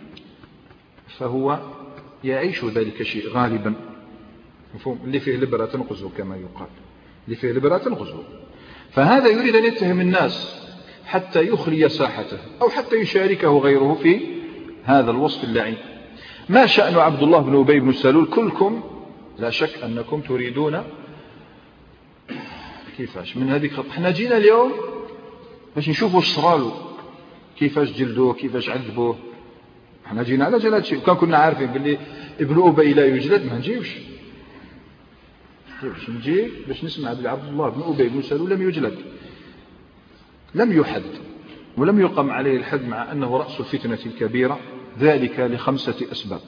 فهو يعيش ذلك الشيء غالبا. مفهوم؟ اللي فيه لبرة تنقذه كما يقال، اللي فيه لبرة تنقذه. فهذا يريد أن يتهم الناس حتى يخلي ساحته أو حتى يشاركه غيره في هذا الوصف اللعين. ما شأن عبد الله بن أبي بن سلول؟ كلكم لا شك أنكم تريدون كيفاش من هذه الخط. احنا جينا اليوم باش نشوفوا الصرالو كيفاش جلدوه كيفاش عذبوه. احنا جينا على جلد شيء، وكان كنا عارفين باللي ابن أبي لا يجلد ما نجيوش. نجي باش نسمع بلي عبد الله بن أبي بن سلول لم يجلد، لم يحد ولم يقم عليه الحد، مع أنه رأس الفتنة الكبيرة. ذلك ل5 أسباب،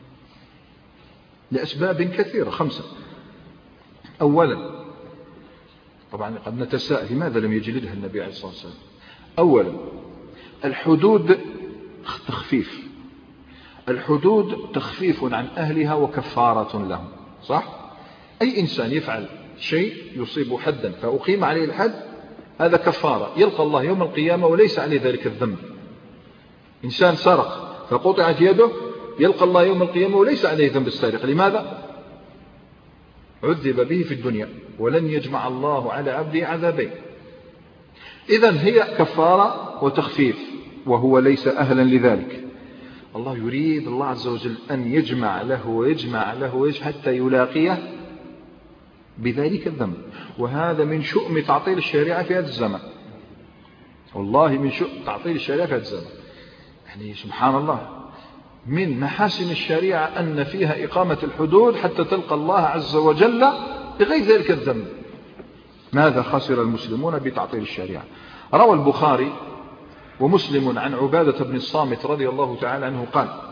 لأسباب كثيرة 5. أولا، طبعا قد نتساءل لماذا لم يجلدها النبي عليه الصلاة والسلام. أولا، الحدود تخفيف، الحدود تخفيف عن أهلها وكفارة لهم، صح؟ أي إنسان يفعل شيء يصيب حدا فأقيم عليه الحد، هذا كفارة، يلقى الله يوم القيامة وليس عليه ذلك الذنب. إنسان سرق فقطعت يده، يلقى الله يوم القيامة وليس عليه ذنب السارق. لماذا؟ عذب به في الدنيا، ولن يجمع الله على عبده عذابين. إذن هي كفارة وتخفيف، وهو ليس أهلا لذلك. الله يريد الله عز وجل أن يجمع له ويجمع له حتى يلاقيه بذلك الذنب. وهذا من شؤم تعطيل الشريعة في هذا الزمن، والله من شؤم تعطيل الشريعة في هذا الزمن. يعني سبحان الله، من محاسن الشريعة أن فيها إقامة الحدود حتى تلقى الله عز وجل بغير ذلك الذنب. ماذا خسر المسلمون بتعطيل الشريعة؟ روى البخاري ومسلم عن عبادة بن الصامت رضي الله تعالى عنه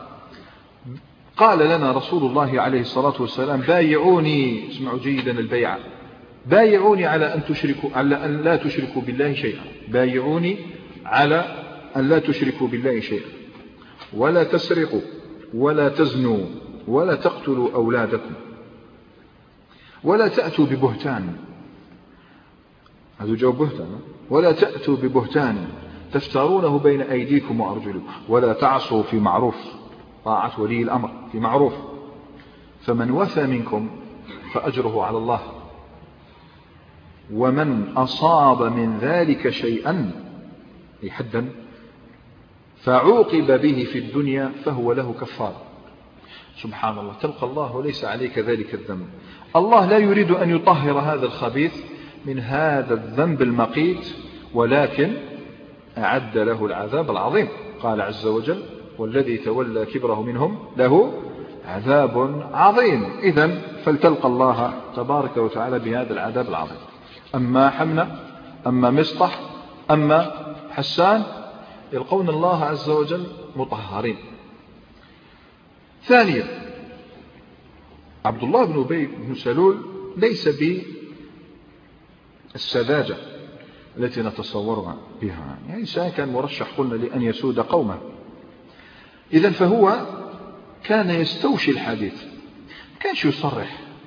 قال لنا رسول الله عليه الصلاة والسلام: بايعوني، اسمعوا جيدا البيعة، بايعوني على أن لا تشركوا بالله شيئا، بايعوني على أن لا تشركوا بالله شيئا، ولا تسرقوا، ولا تزنوا، ولا تقتلوا أولادكم، ولا تأتوا ببهتان، هذا جواب بهتان، ولا تأتوا ببهتان تفترونه بين أيديكم وأرجلكم، ولا تعصوا في معروف، طاعة ولي الأمر في معروف، فمن وفى منكم فأجره على الله، ومن أصاب من ذلك شيئا أي حدا فعوقب به في الدنيا فهو له كفارة. سبحان الله، تلقى الله وليس عليك ذلك الذنب. الله لا يريد أن يطهر هذا الخبيث من هذا الذنب المقيت، ولكن أعد له العذاب العظيم. قال عز وجل: والذي تولى كبره منهم له عذاب عظيم. إذن فلتلقى الله تبارك وتعالى بهذا العذاب العظيم. أما حمنة، أما مصطح، أما حسان يلقون الله عز وجل مطهرين. ثانيا، عبد الله بن أبي بن سلول ليس بالسذاجة التي نتصورها بها، يعني إنسان كان مرشح قلنا لأن يسود قومه. إذن فهو كان يستوشي الحديث، كانش يصرح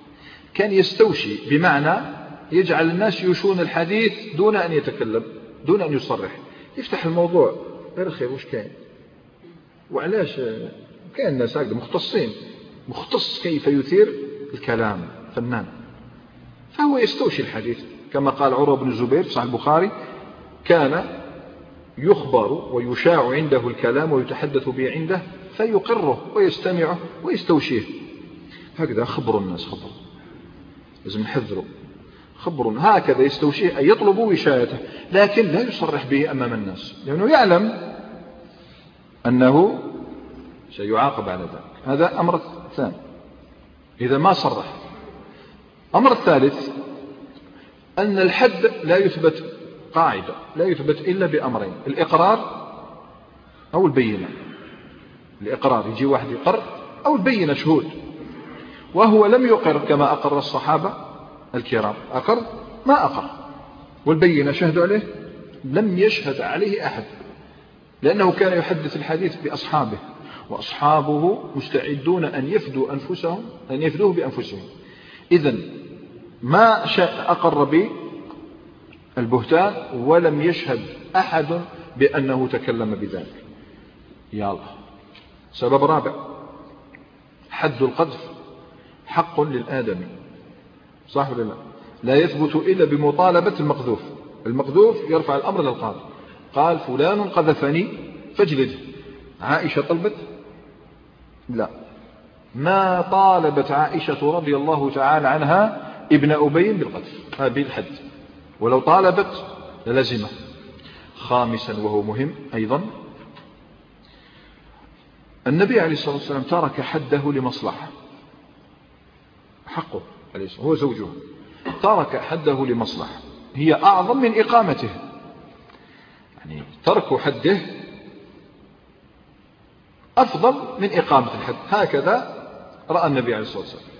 كان يستوشي، بمعنى يجعل الناس يشون الحديث دون أن يتكلم، دون أن يصرح، يفتح الموضوع غير الخير وش كان وعلاش كان الناس هكذا مختصين، مختص كيف يثير الكلام، فنان. فهو يستوشي الحديث كما قال عروة بن الزبير في صحيح البخاري: كان يخبر ويشاع عنده الكلام ويتحدث به عنده فيقره ويستمعه ويستوشيه. هكذا خبر الناس، خبر لازم نحذره، خبر هكذا يستوشيه أي يطلب وشايته، لكن لا يصرح به أمام الناس لأنه يعلم أنه سيعاقب على ذلك. هذا أمر ثاني إذا ما صرح. أمر الثالث أن الحد لا يثبت، قاعدة لا يثبت إلا بأمرين: الإقرار أو البينة. الإقرار يجي واحد يقر، أو البينة شهود، وهو لم يقر كما أقر الصحابة الكرام، أقر ما أقر، والبينة شهدوا عليه لم يشهد عليه أحد، لأنه كان يحدث الحديث بأصحابه، وأصحابه مستعدون أن يفدوا أنفسهم، أن يفدوه بأنفسهم. إذن ما أقر به البهتان ولم يشهد أحد بأنه تكلم بذلك. يا الله. سبب رابع: حد القذف حق للآدمي، صح ولا لا؟ لا يثبت إلا بمطالبة المقذوف. المقذوف يرفع الأمر للقاضي، قال فلان قذفني فاجلده. عائشة طلبت؟ لا، ما طالبت عائشة رضي الله تعالى عنها ابن أبي بالقذف بالحد، ولو طالبت للزمه. خامسا وهو مهم أيضا: النبي عليه الصلاة والسلام ترك حده لمصلحة، حقه عليه الصلاة، هو زوجه، ترك حده لمصلحة هي أعظم من إقامته، يعني ترك حده أفضل من إقامة الحد. هكذا رأى النبي عليه الصلاة والسلام.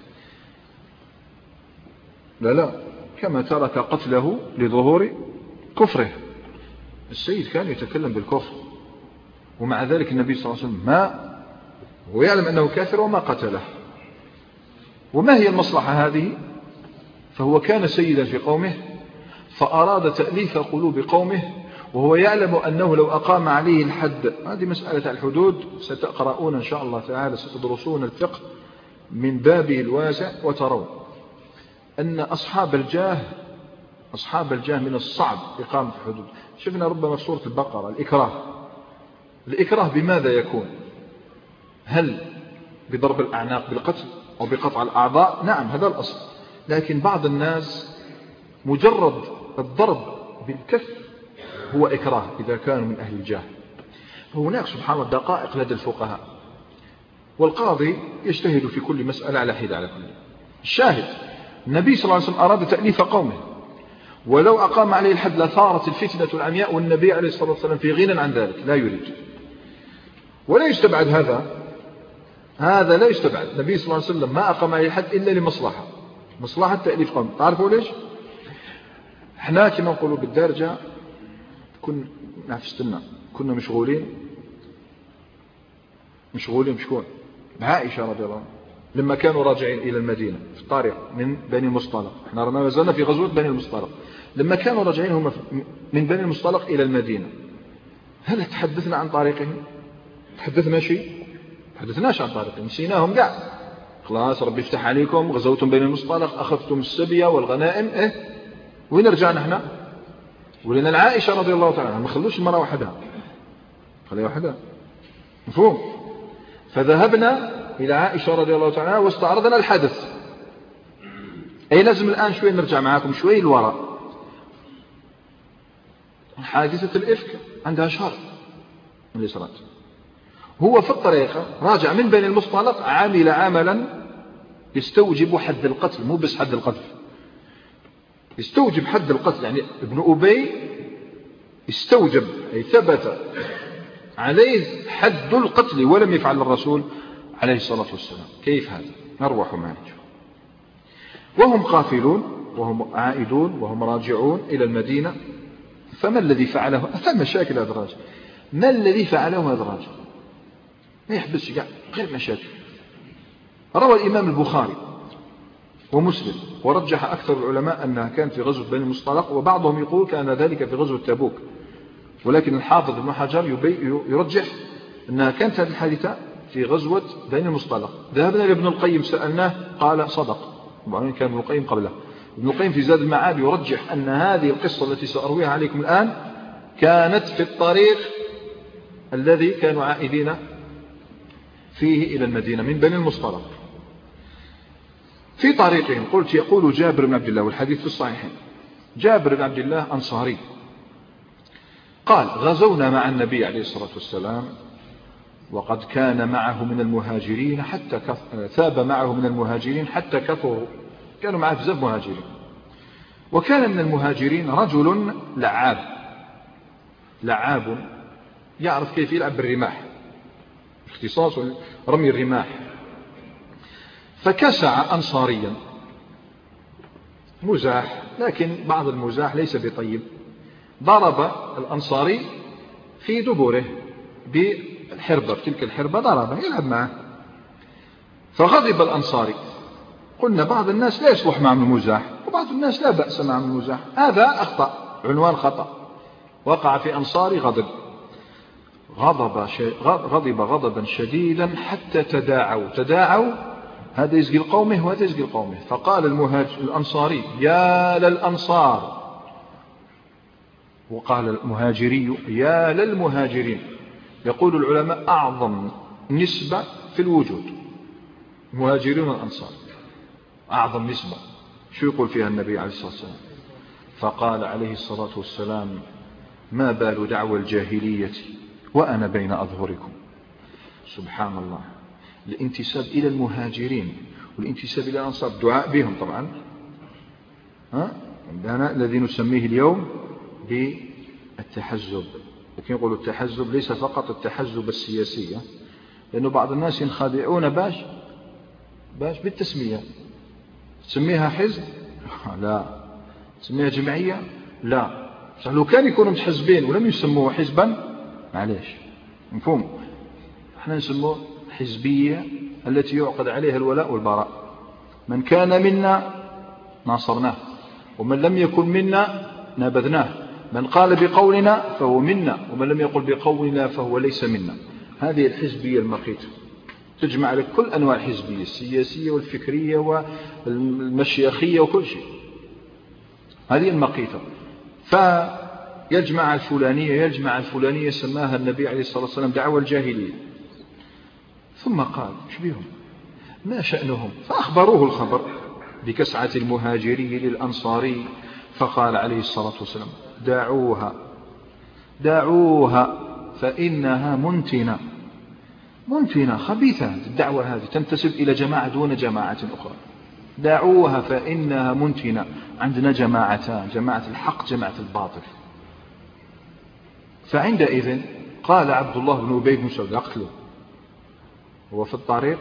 لا، كما ترك قتله لظهور كفره. السيد كان يتكلم بالكفر، ومع ذلك النبي صلى الله عليه وسلم ما هو يعلم أنه كافر وما قتله. وما هي المصلحة هذه؟ فهو كان سيدا في قومه فأراد تأليف قلوب قومه، وهو يعلم أنه لو أقام عليه الحد، هذه مسألة الحدود ستقرؤون إن شاء الله تعالى، ستدرسون الفقه من بابه الواسع وترون أن أصحاب الجاه من الصعب إقامة الحدود. شفنا ربما في سورة البقرة الإكراه بماذا يكون؟ هل بضرب الأعناق بالقتل أو بقطع الأعضاء؟ نعم، هذا الأصل. لكن بعض الناس مجرد الضرب بالكف هو إكراه إذا كانوا من أهل الجاه. هناك سبحان الله دقائق لدى الفقهاء، والقاضي يجتهد في كل مسألة على حدة على كل. الشاهد: النبي صلى الله عليه وسلم أراد تأليف قومه، ولو أقام عليه الحد لثارت الفتنة العمياء، والنبي عليه الصلاة والسلام في غنى عن ذلك، لا يريد. ولا يستبعد هذا لا يستبعد. النبي صلى الله عليه وسلم ما أقام عليه الحد إلا لمصلحة، مصلحة تأليف قوم. تعرفوا ليش؟ احنا كما نقولوا بالدارجة كنا مشغولين بشكون؟ بعائشة رضي الله عنها، لما كانوا راجعين إلى المدينة في الطريق من بني المصطلق. احنا ما زلنا في غزوة بني المصطلق. لما كانوا راجعين هم من بني المصطلق إلى المدينة، هل تحدثنا عن طريقهم؟ تحدثنا شيء؟ تحدثناش عن طريقهم، نسيناهم قاع. خلاص ربي يفتح عليكم، غزوتم بني المصطلق، أخذتم السبية والغنائم، وين رجعنا احنا؟ ولنا العائشة رضي الله تعالى عنها، ما خلوش المرأة وحدها، خليها وحدها، مفهوم؟ فذهبنا إلى عائشة رضي الله تعالى عنها واستعرضنا الحدث. أي لازم الآن شوي نرجع معاكم شوي الوراء. حادثة الإفك عندها شهر من الإسراء. هو في الطريقة راجع من بني المصطلق، عمل عملا يستوجب حد القتل، مو بس حد القذف، يستوجب حد القتل. يعني ابن أبي استوجب، أي ثبت عليه حد القتل ولم يفعل الرسول عليه الصلاة والسلام. كيف هذا؟ نروح معنا. وهم قافلون وهم عائدون وهم راجعون إلى المدينة، فما الذي فعله؟ أثنى مشاكل هذا الرجل. ما الذي فعله هذا الرجل؟ ما يحبسش قاعد غير مشاكل. روى الإمام البخاري ومسلم، ورجح أكثر العلماء أنها كانت في غزوة بني المصطلق، وبعضهم يقول كان ذلك في غزوة تبوك، ولكن الحافظ ابن حجر يرجح أنها كانت هذه الحادثة في غزوة بني المصطلق. ذهبنا لابن القيم سألناه قال صدق، وبعدين كان ابن القيم قبله. ابن القيم في زاد المعاد يرجح أن هذه القصة التي سأرويها عليكم الآن كانت في الطريق الذي كانوا عائدين فيه إلى المدينة من بني المصطلق. في طريقهم قلت يقول جابر بن عبد الله، والحديث في الصحيحين، جابر بن عبد الله أنصاري قال غزونا مع النبي عليه الصلاة والسلام وقد كان معه من المهاجرين ثاب معه من المهاجرين حتى كثروا، كانوا معه بزاف مهاجرين. وكان من المهاجرين رجل لعاب يعرف كيف يلعب بالرماح، اختصاص رمي الرماح. فكسع أنصاريا مزاح، لكن بعض المزاح ليس بطيب، ضرب الأنصاري في دبره بالحربة، تلك الحربة ضربه يلعب معه، فغضب الأنصاري. قلنا بعض الناس لا يصلح معهم المزاح، وبعض الناس لا بأس معهم المزاح، هذا أخطأ، عنوان خطأ، وقع في أنصاري غضب غضبا شديدا حتى تداعوا، هذا يزقي قومه وهذا يزقي قومه. فقال الأنصاري يا للأنصار، وقال المهاجري يا للمهاجرين. يقول العلماء أعظم نسبة في الوجود مهاجرين والأنصار، أعظم نسبة. شو يقول فيها النبي عليه الصلاة والسلام؟ فقال عليه الصلاة والسلام ما بال دعوى الجاهلية وأنا بين أظهركم. سبحان الله، الانتساب إلى المهاجرين والانتساب إلى الأنصار، الدعاء بهم طبعا، عندنا الذي نسميه اليوم بالتحزب. لكن يقولوا التحزب ليس فقط التحزب السياسي، لأنه بعض الناس ينخادعون باش بالتسمية، تسميها حزب لا، تسميها جمعية لا. لو كان يكونوا متحزبين ولم يسموه حزبا معليش مفهوم، احنا نسموه حزبية التي يعقد عليها الولاء والبراء، من كان منا ناصرناه ومن لم يكن منا نابذناه، من قال بقولنا فهو منا ومن لم يقل بقولنا فهو ليس منا. هذه الحزبية المقيتة تجمع لك كل أنواع الحزبية السياسية والفكرية والمشيخية وكل شيء، هذه المقيتة. فيجمع الفلانية سماها النبي عليه الصلاة والسلام دعوة الجاهلية. ثم قال شبيهم ما شأنهم؟ فأخبروه الخبر بكسعة المهاجري للأنصاري، فقال عليه الصلاة والسلام دعوها فإنها منتنة خبيثة. الدعوة هذه تنتسب إلى جماعة دون جماعة أخرى، دعوها فإنها منتنة. عندنا جماعتان، جماعة الحق جماعة الباطل. فعندئذ قال عبد الله بن أبي بن سلول اقتلوا، هو في الطريق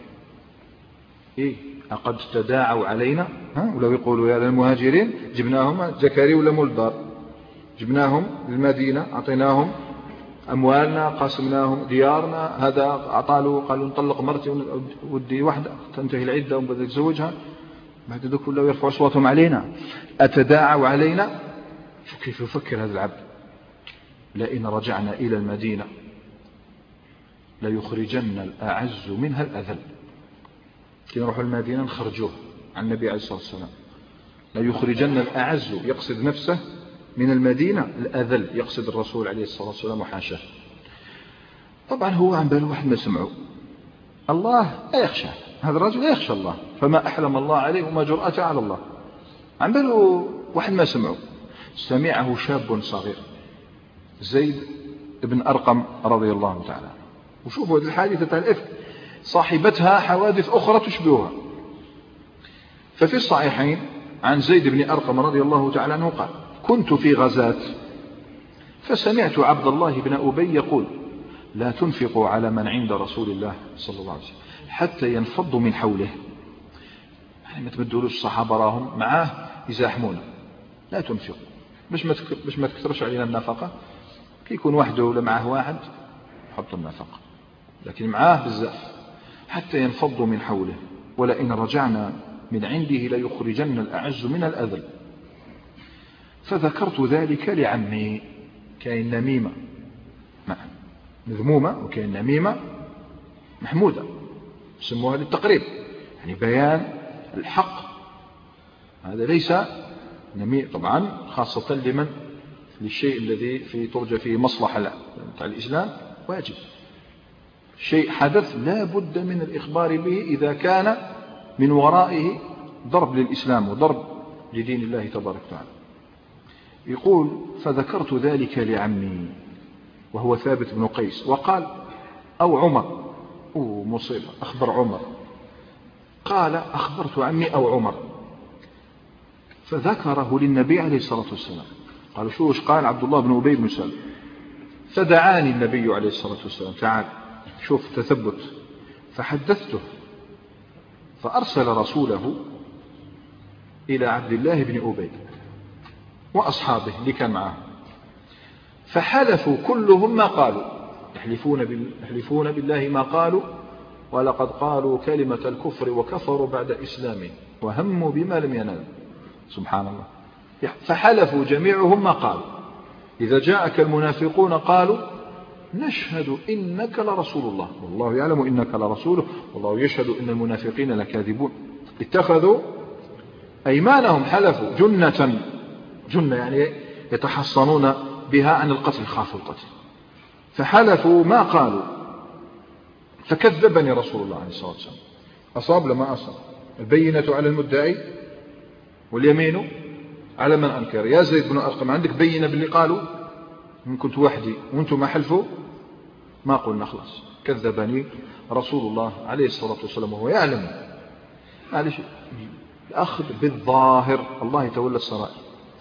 أقد تداعوا علينا، ولو يقولوا يا للمهاجرين جبناهم زكريا ولا مولدار، جبناهم للمدينة أعطيناهم أموالنا قاسمناهم ديارنا، هذا أعطاله قالوا نطلق مرتي ودي واحدة تنتهي العدة وبدأ يتزوجها، بعد ذلك كله يرفعوا أصواتهم علينا، أتداعوا علينا. كيف يفكر هذا العبد؟ لئن رجعنا إلى المدينة ليخرجن الأعز منها الأذل. كي نروح المدينة نخرجوه عن النبي عليه الصلاة والسلام. ليخرجن الأعز يقصد نفسه من المدينة، الأذل يقصد الرسول عليه الصلاة والسلام وحاشاه. طبعا هو عن باله واحد ما سمعه، الله لا يخشى، هذا الرجل لا يخشى الله، فما أحلم الله عليه وما جرأته على الله. عن باله واحد ما سمعه. سمعه شاب صغير زيد بن أرقم رضي الله تعالى. وشوفوا هذه الحادثة الإفك صاحبتها حوادث أخرى تشبهها. ففي الصحيحين عن زيد بن أرقم رضي الله تعالى عنه قال كنت في غزاة فسمعت عبد الله بن أبي يقول لا تنفقوا على من عند رسول الله صلى الله عليه وسلم حتى ينفضوا من حوله. يعني ما تبدلوش الصحابة راهم معاه يزاحمون، لا تنفقوا باش ما تكثرش علينا النفقة. كي يكون وحده ولا معه واحد حط النفقة، لكن معاه بزاف. حتى ينفضوا من حوله ولئن رجعنا من عنده ليخرجن الأعز من الأذل. فذكرت ذلك لعمي. كاين نميمة مذمومة وكاين نميمة محمودة، سموها للتقريب، يعني بيان الحق. هذا ليس نميم طبعا، خاصة لمن للشيء الذي ترجى فيه مصلحة تاع الإسلام واجب. شيء حدث لا بد من الإخبار به إذا كان من ورائه ضرب للإسلام وضرب لدين الله تبارك وتعالى. يقول فذكرت ذلك لعمي وهو ثابت بن قيس، وقال أو عمر، مصيبة، أخبر عمر، قال أخبرت عمي أو عمر، فذكره للنبي عليه الصلاة والسلام. قالوا شو قال عبد الله بن أبي بن سلول، فدعاني النبي عليه الصلاة والسلام، تعال شوف تثبت، فحدثته، فأرسل رسوله إلى عبد الله بن أبي وأصحابه اللي كان معه، فحلفوا كلهم ما قالوا، يحلفون بالله ما قالوا، ولقد قالوا كلمة الكفر وكفروا بعد إسلامهم وهموا بما لم ينالوا. سبحان الله. فحلفوا جميعهم ما قالوا. إذا جاءك المنافقون قالوا نشهد إنك لرسول الله والله يعلم إنك لرسوله والله يشهد إن المنافقين لكاذبون. اتخذوا أيمانهم، حلفوا جنة يعني يتحصنون بها عن القتل، خافوا القتل، فحلفوا ما قالوا. فكذبني رسول الله عليه الصلاة والسلام. أصاب لما أصاب، البينة على المدعي واليمين على من أنكر. يا زيد بن أرقم، عندك بينة باللي قالوا؟ إن كنت وحدي وأنتم ما حلفوا ما قلنا، خلاص كذبني رسول الله عليه الصلاة والسلام وهو يعلم. معلش، الأخذ بالظاهر، الله يتولى السرائر.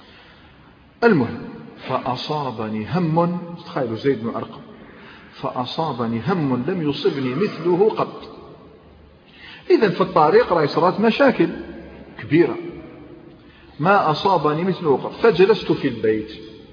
المهم، فأصابني هم، تخيلوا زيد بن أرقم، فأصابني هم لم يصبني مثله قط. إذن في الطريق رأي صارت مشاكل كبيرة، ما أصابني مثله قط. فجلست في البيت،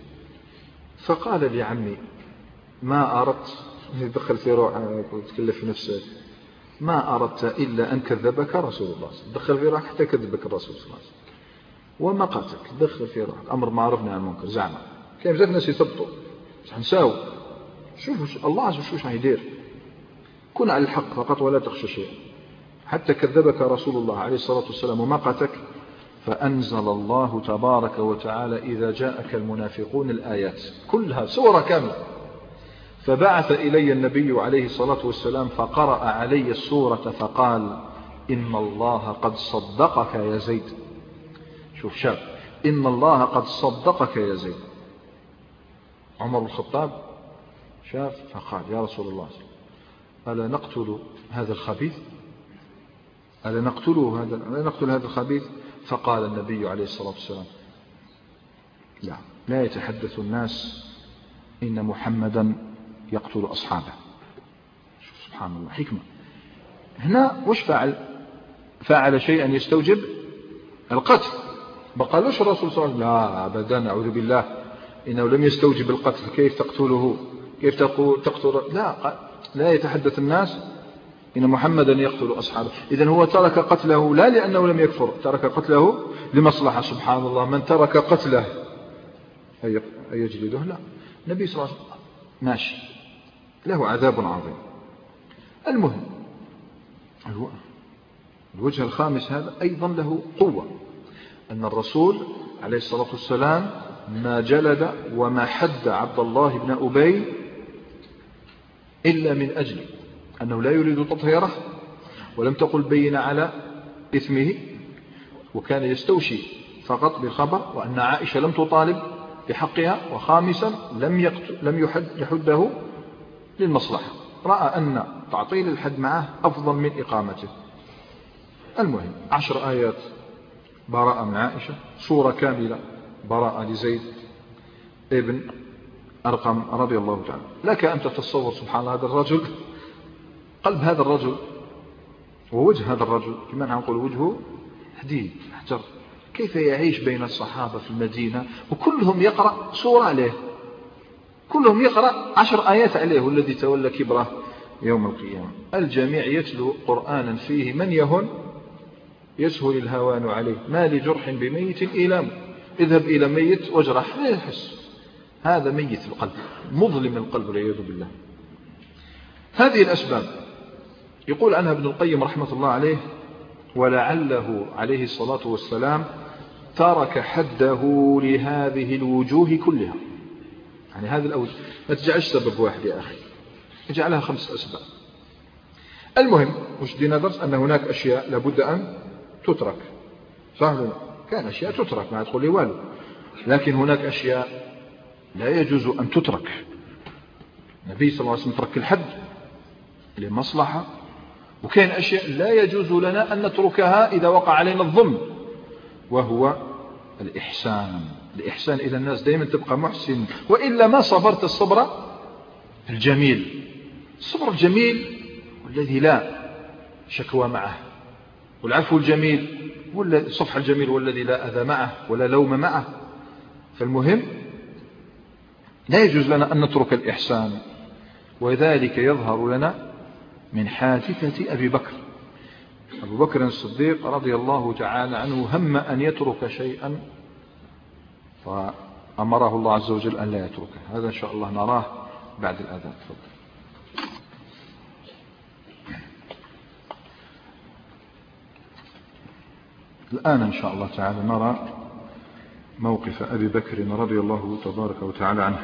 فقال لي عمي ما أردت، يدخل في روحك وتكلف في نفسك، ما أردت إلا أن كذبك رسول الله، دخل في روحك حتى كذبك الرسول صلى الله عليه وسلم ومقتك، دخل في روحك. أمر معروف نهي عن المنكر، زعما كيف بزاف الناس يثبطوا نساو، شوفوا الله عز وجل شنو يدير، كن على الحق فقط ولا تخشى شيء. حتى كذبك رسول الله عليه الصلاة والسلام ومقتك، فأنزل الله تبارك وتعالى إذا جاءك المنافقون الآيات كلها سورة كاملة. فبعث إلي النبي عليه الصلاة والسلام فقرأ علي السورة فقال إن الله قد صدقك يا زيد. شوف شاب، إن الله قد صدقك يا زيد. عمر بن الخطاب شاف فقال يا رسول الله ألا نقتل هذا الخبيث، ألا نقتل هذا الخبيث؟ فقال النبي عليه الصلاة والسلام لا يتحدث الناس إن محمدا يقتل أصحابه. سبحان الله، حكمة. هنا وش فعل شيئا يستوجب القتل. ما قالوش الرسول صلى الله عليه وسلم لا أبدا أعوذ بالله إنه لم يستوجب القتل، كيف تقتله، كيف تقتل، لا يتحدث الناس إن محمدا يقتل أصحابه. إذن هو ترك قتله لا لأنه لم يكفر، ترك قتله لمصلحة. سبحان الله، من ترك قتله أن يجلده؟ لا، النبي صلى الله عليه وسلم ماشي له عذاب عظيم. المهم، الوجه الخامس هذا أيضا له قوة، أن الرسول عليه الصلاة والسلام ما جلد وما حد عبد الله بن أبي إلا من أجل أنه لا يريد تطهيره، ولم تقل بين على إثمه، وكان يستوشي فقط بالخبر، وأن عائشة لم تطالب بحقها، وخامسا لم يحده للمصلحة، رأى أن تعطيل الحد معه أفضل من إقامته. المهم 10 آيات براءة من عائشة، سورة كاملة براءة لزيد ابن أرقم رضي الله تعالى. لك أن تتصور سبحان الله هذا الرجل، قلب هذا الرجل ووجه هذا الرجل، كما نقول وجهه حديد حجر، كيف يعيش بين الصحابة في المدينة وكلهم يقرأ سورة عليه، كلهم يقرأ 10 آيات عليه، والذي تولى كبره يوم القيامة. الجميع يتلو قرآنا فيه من يهن يسهل الهوان عليه، ما لجرح بميت إيلام، اذهب إلى ميت واجرح لا يحس، هذا ميت القلب، مظلم القلب والعياذ بالله. هذه الأسباب يقول عنها ابن القيم رحمة الله عليه: ولعله عليه الصلاة والسلام ترك حده لهذه الوجوه كلها. يعني هذه الأوجه ما تجعلش سبب واحد يا أخي، اجعلها 5 أسباب. المهم مش دينا درس أن هناك أشياء لابد أن تترك، صح؟ كان أشياء تترك ما تقول لي والو، لكن هناك أشياء لا يجوز أن تترك. النبي صلى الله عليه وسلم ترك الحد لمصلحة، وكان أشياء لا يجوز لنا أن نتركها إذا وقع علينا الظلم، وهو الإحسان إلى الناس، دائما تبقى محسن، وإلا ما صبرت الصبر الجميل. الصبر الجميل والذي لا شكوى معه، والعفو الجميل والصفح الجميل والذي لا أذى معه ولا لوم معه. فالمهم لا يجوز لنا أن نترك الإحسان، وذلك يظهر لنا من حادثة أبي بكر. أبو بكر الصديق رضي الله تعالى عنه هم أن يترك شيئا فأمره الله عز وجل أن لا يتركه. هذا إن شاء الله نراه بعد الأذان. تفضل. الآن إن شاء الله تعالى نرى موقف أبي بكر رضي الله تبارك وتعالى عنه.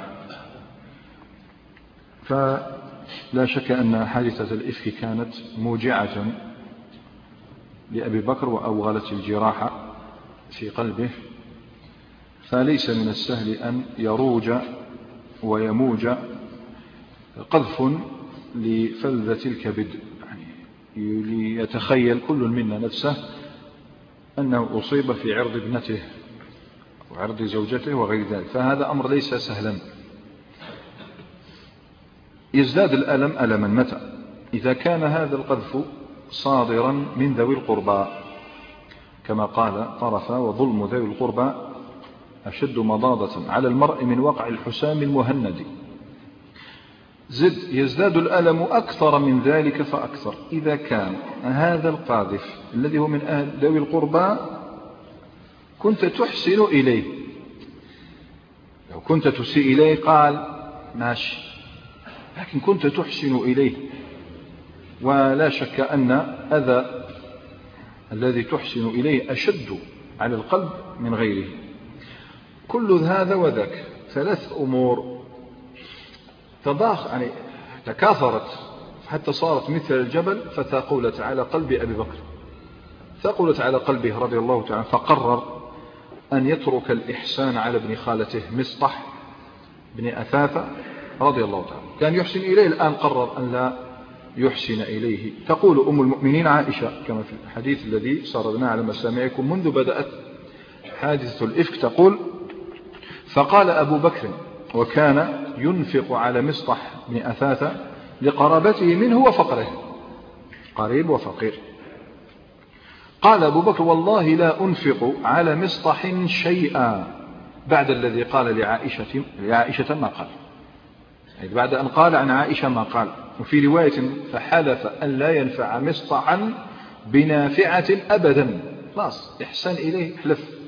فلا شك أن حادثة الإفك كانت موجعة لأبي بكر وأوغلت الجراح في قلبه، فليس من السهل أن يروج ويموج قذف لفلذة الكبد، يعني ليتخيل كل منا نفسه أنه أصيب في عرض ابنته وعرض زوجته وغير ذلك، فهذا أمر ليس سهلا. يزداد الألم ألما متى؟ إذا كان هذا القذف صادرا من ذوي القربى، كما قال طرفا: وظلم ذوي القربى أشد مضاضة على المرء من وقع الحسام المهند. يزداد الألم أكثر من ذلك فأكثر إذا كان هذا القاذف الذي هو من أهل ذوي القربى كنت تحسن إليه. لو كنت تسيء إليه قال ماشي، لكن كنت تحسن إليه، ولا شك أن أذى الذي تحسن إليه أشد على القلب من غيره. كل هذا وذاك 3 أمور يعني تكاثرت حتى صارت مثل الجبل، فثاقلت على قلب أبي بكر، ثاقلت على قلبه رضي الله تعالى، فقرر أن يترك الإحسان على ابن خالته مصطح بن أثاثة رضي الله تعالى. كان يحسن إليه، الآن قرر أن لا يحسن إليه. تقول أم المؤمنين عائشة كما في الحديث الذي سردناه على مسامعكم منذ بدأت حادثة الإفك، تقول: فقال أبو بكر وكان ينفق على مصطح بن أثاثة لقرابته منه وفقره، قريب وفقير. قال أبو بكر: والله لا أنفق على مصطح شيئا بعد الذي قال لعائشة ما قال، يعني بعد أن قال عن عائشة ما قال. وفي رواية: فحلف أن لا ينفع مصطحا بنافعة أبدا، خلاص إحسان إليه حلف.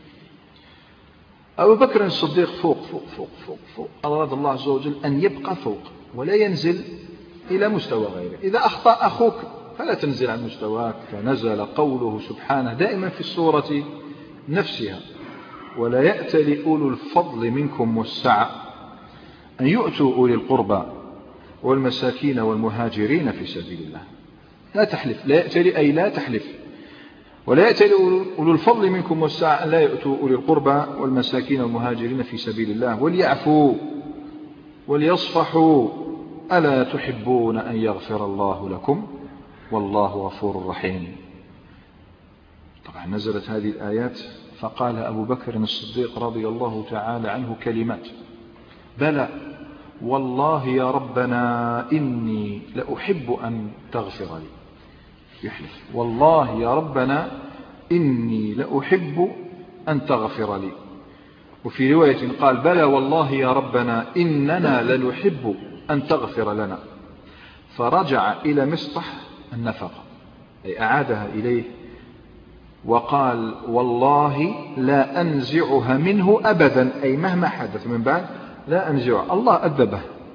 أبو بكر الصديق فوق فوق فوق فوق فوق، أراد الله عز وجل أن يبقى فوق ولا ينزل إلى مستوى غيره. إذا أخطأ أخوك فلا تنزل عن مستواك، فنزل قوله سبحانه دائما في السورة نفسها: ولا يأتل أولو الفضل منكم والسعة أن يؤتوا أولي القربى والمساكين والمهاجرين في سبيل الله. لا تحلف، لا يأتل أي لا تحلف. ولا يأتل أولو الفضل منكم والسعة أن لا يؤتوا أولي القربى والمساكين والمهاجرين في سبيل الله وليعفوا وليصفحوا ألا تحبون أن يغفر الله لكم والله غفور رحيم. طبعا نزلت هذه الآيات، فقال أبو بكر الصديق رضي الله تعالى عنه كلمات: بلى والله يا ربنا إني لأحب أن تغفر لي. يحلف: والله يا ربنا إني لأحب أن تغفر لي. وفي رواية قال: بلى والله يا ربنا إننا لنحب أن تغفر لنا. فرجع إلى مصطح النفقة، أي أعادها إليه وقال والله لا أنزعها منه أبدا، أي مهما حدث من بعد لا أنزعها. الله أدبه.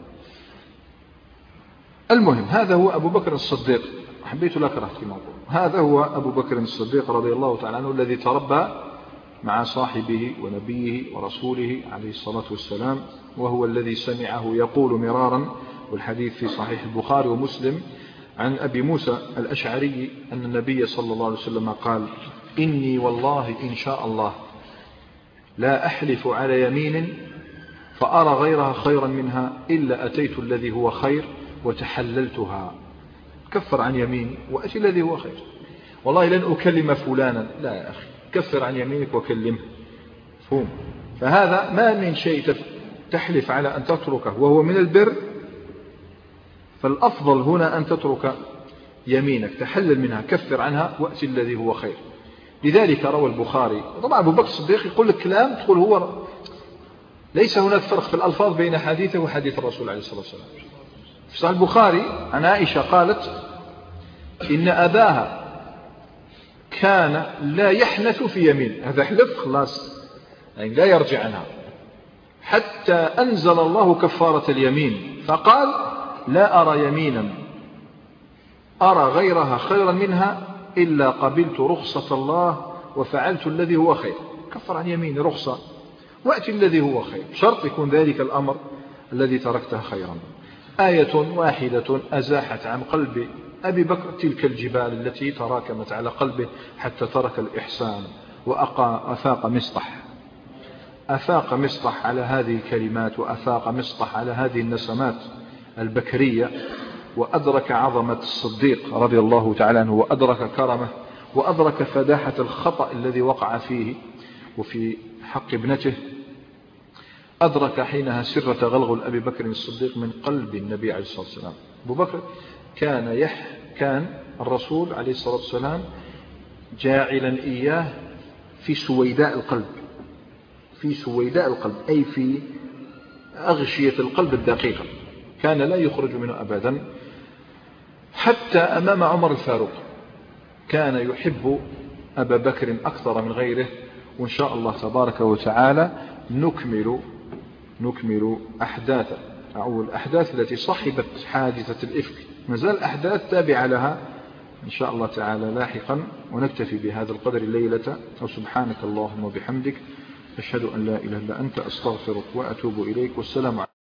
المهم هذا هو أبو بكر الصديق. حبيت لك رأيت في موضوع. هذا هو أبو بكر الصديق رضي الله تعالى عنه الذي تربى مع صاحبه ونبيه ورسوله عليه الصلاة والسلام، وهو الذي سمعه يقول مرارا، والحديث في صحيح البخاري ومسلم عن أبي موسى الأشعري أن النبي صلى الله عليه وسلم قال إني والله إن شاء الله لا أحلف على يمين فأرى غيرها خيرا منها إلا أتيت الذي هو خير وتحللتها. كفر عن يميني وأتي الذي هو خير. والله لن أكلم فلانا، لا يا أخي، كفر عن يمينك وكلمه. فهم. فهذا ما من شيء تحلف على أن تتركه وهو من البر، فالأفضل هنا أن تترك يمينك، تحلل منها، كفر عنها وأتي الذي هو خير. لذلك روى البخاري، طبعا أبو بكر الصديق يقول لك كلام تقول هو ليس هناك فرق في الألفاظ بين حديثه وحديث الرسول عليه الصلاة والسلام. في صحيح البخاري عن عائشة قالت إن أباها كان لا يحنث في يمين، هذا حلف خلاص يعني لا يرجع عنها، حتى أنزل الله كفارة اليمين فقال لا أرى يمينا أرى غيرها خيرا منها إلا قبلت رخصة الله وفعلت الذي هو خير. كفر عن يمين رخصة وأتي الذي هو خير، شرط يكون ذلك الأمر الذي تركته خيرا. آية واحدة أزاحت عن قلب أبي بكر تلك الجبال التي تراكمت على قلبه حتى ترك الإحسان وأفاق مصطح على هذه الكلمات، وأفاق مصطح على هذه النسمات البكرية، وأدرك عظمة الصديق رضي الله تعالى عنه، وأدرك كرمه، وأدرك فداحة الخطأ الذي وقع فيه وفي حق ابنته. أدرك حينها سر تغلغل أبي بكر الصديق من قلب النبي عليه الصلاة والسلام. أبو بكر كان الرسول عليه الصلاة والسلام جاعلا إياه في سويداء القلب، أي في أغشية القلب الدقيقة، كان لا يخرج منه أبدا. حتى أمام عمر الفاروق كان يحب أبا بكر أكثر من غيره. وإن شاء الله تبارك وتعالى نكمل أحداثه أو الأحداث التي صحبت حادثة الإفك، مازال أحداث تابعة لها إن شاء الله تعالى لاحقا. ونكتفي بهذا القدر الليلة، وسبحانك اللهم وبحمدك أشهد أن لا إله إلا أنت أستغفرك وأتوب إليك، والسلام عليكم.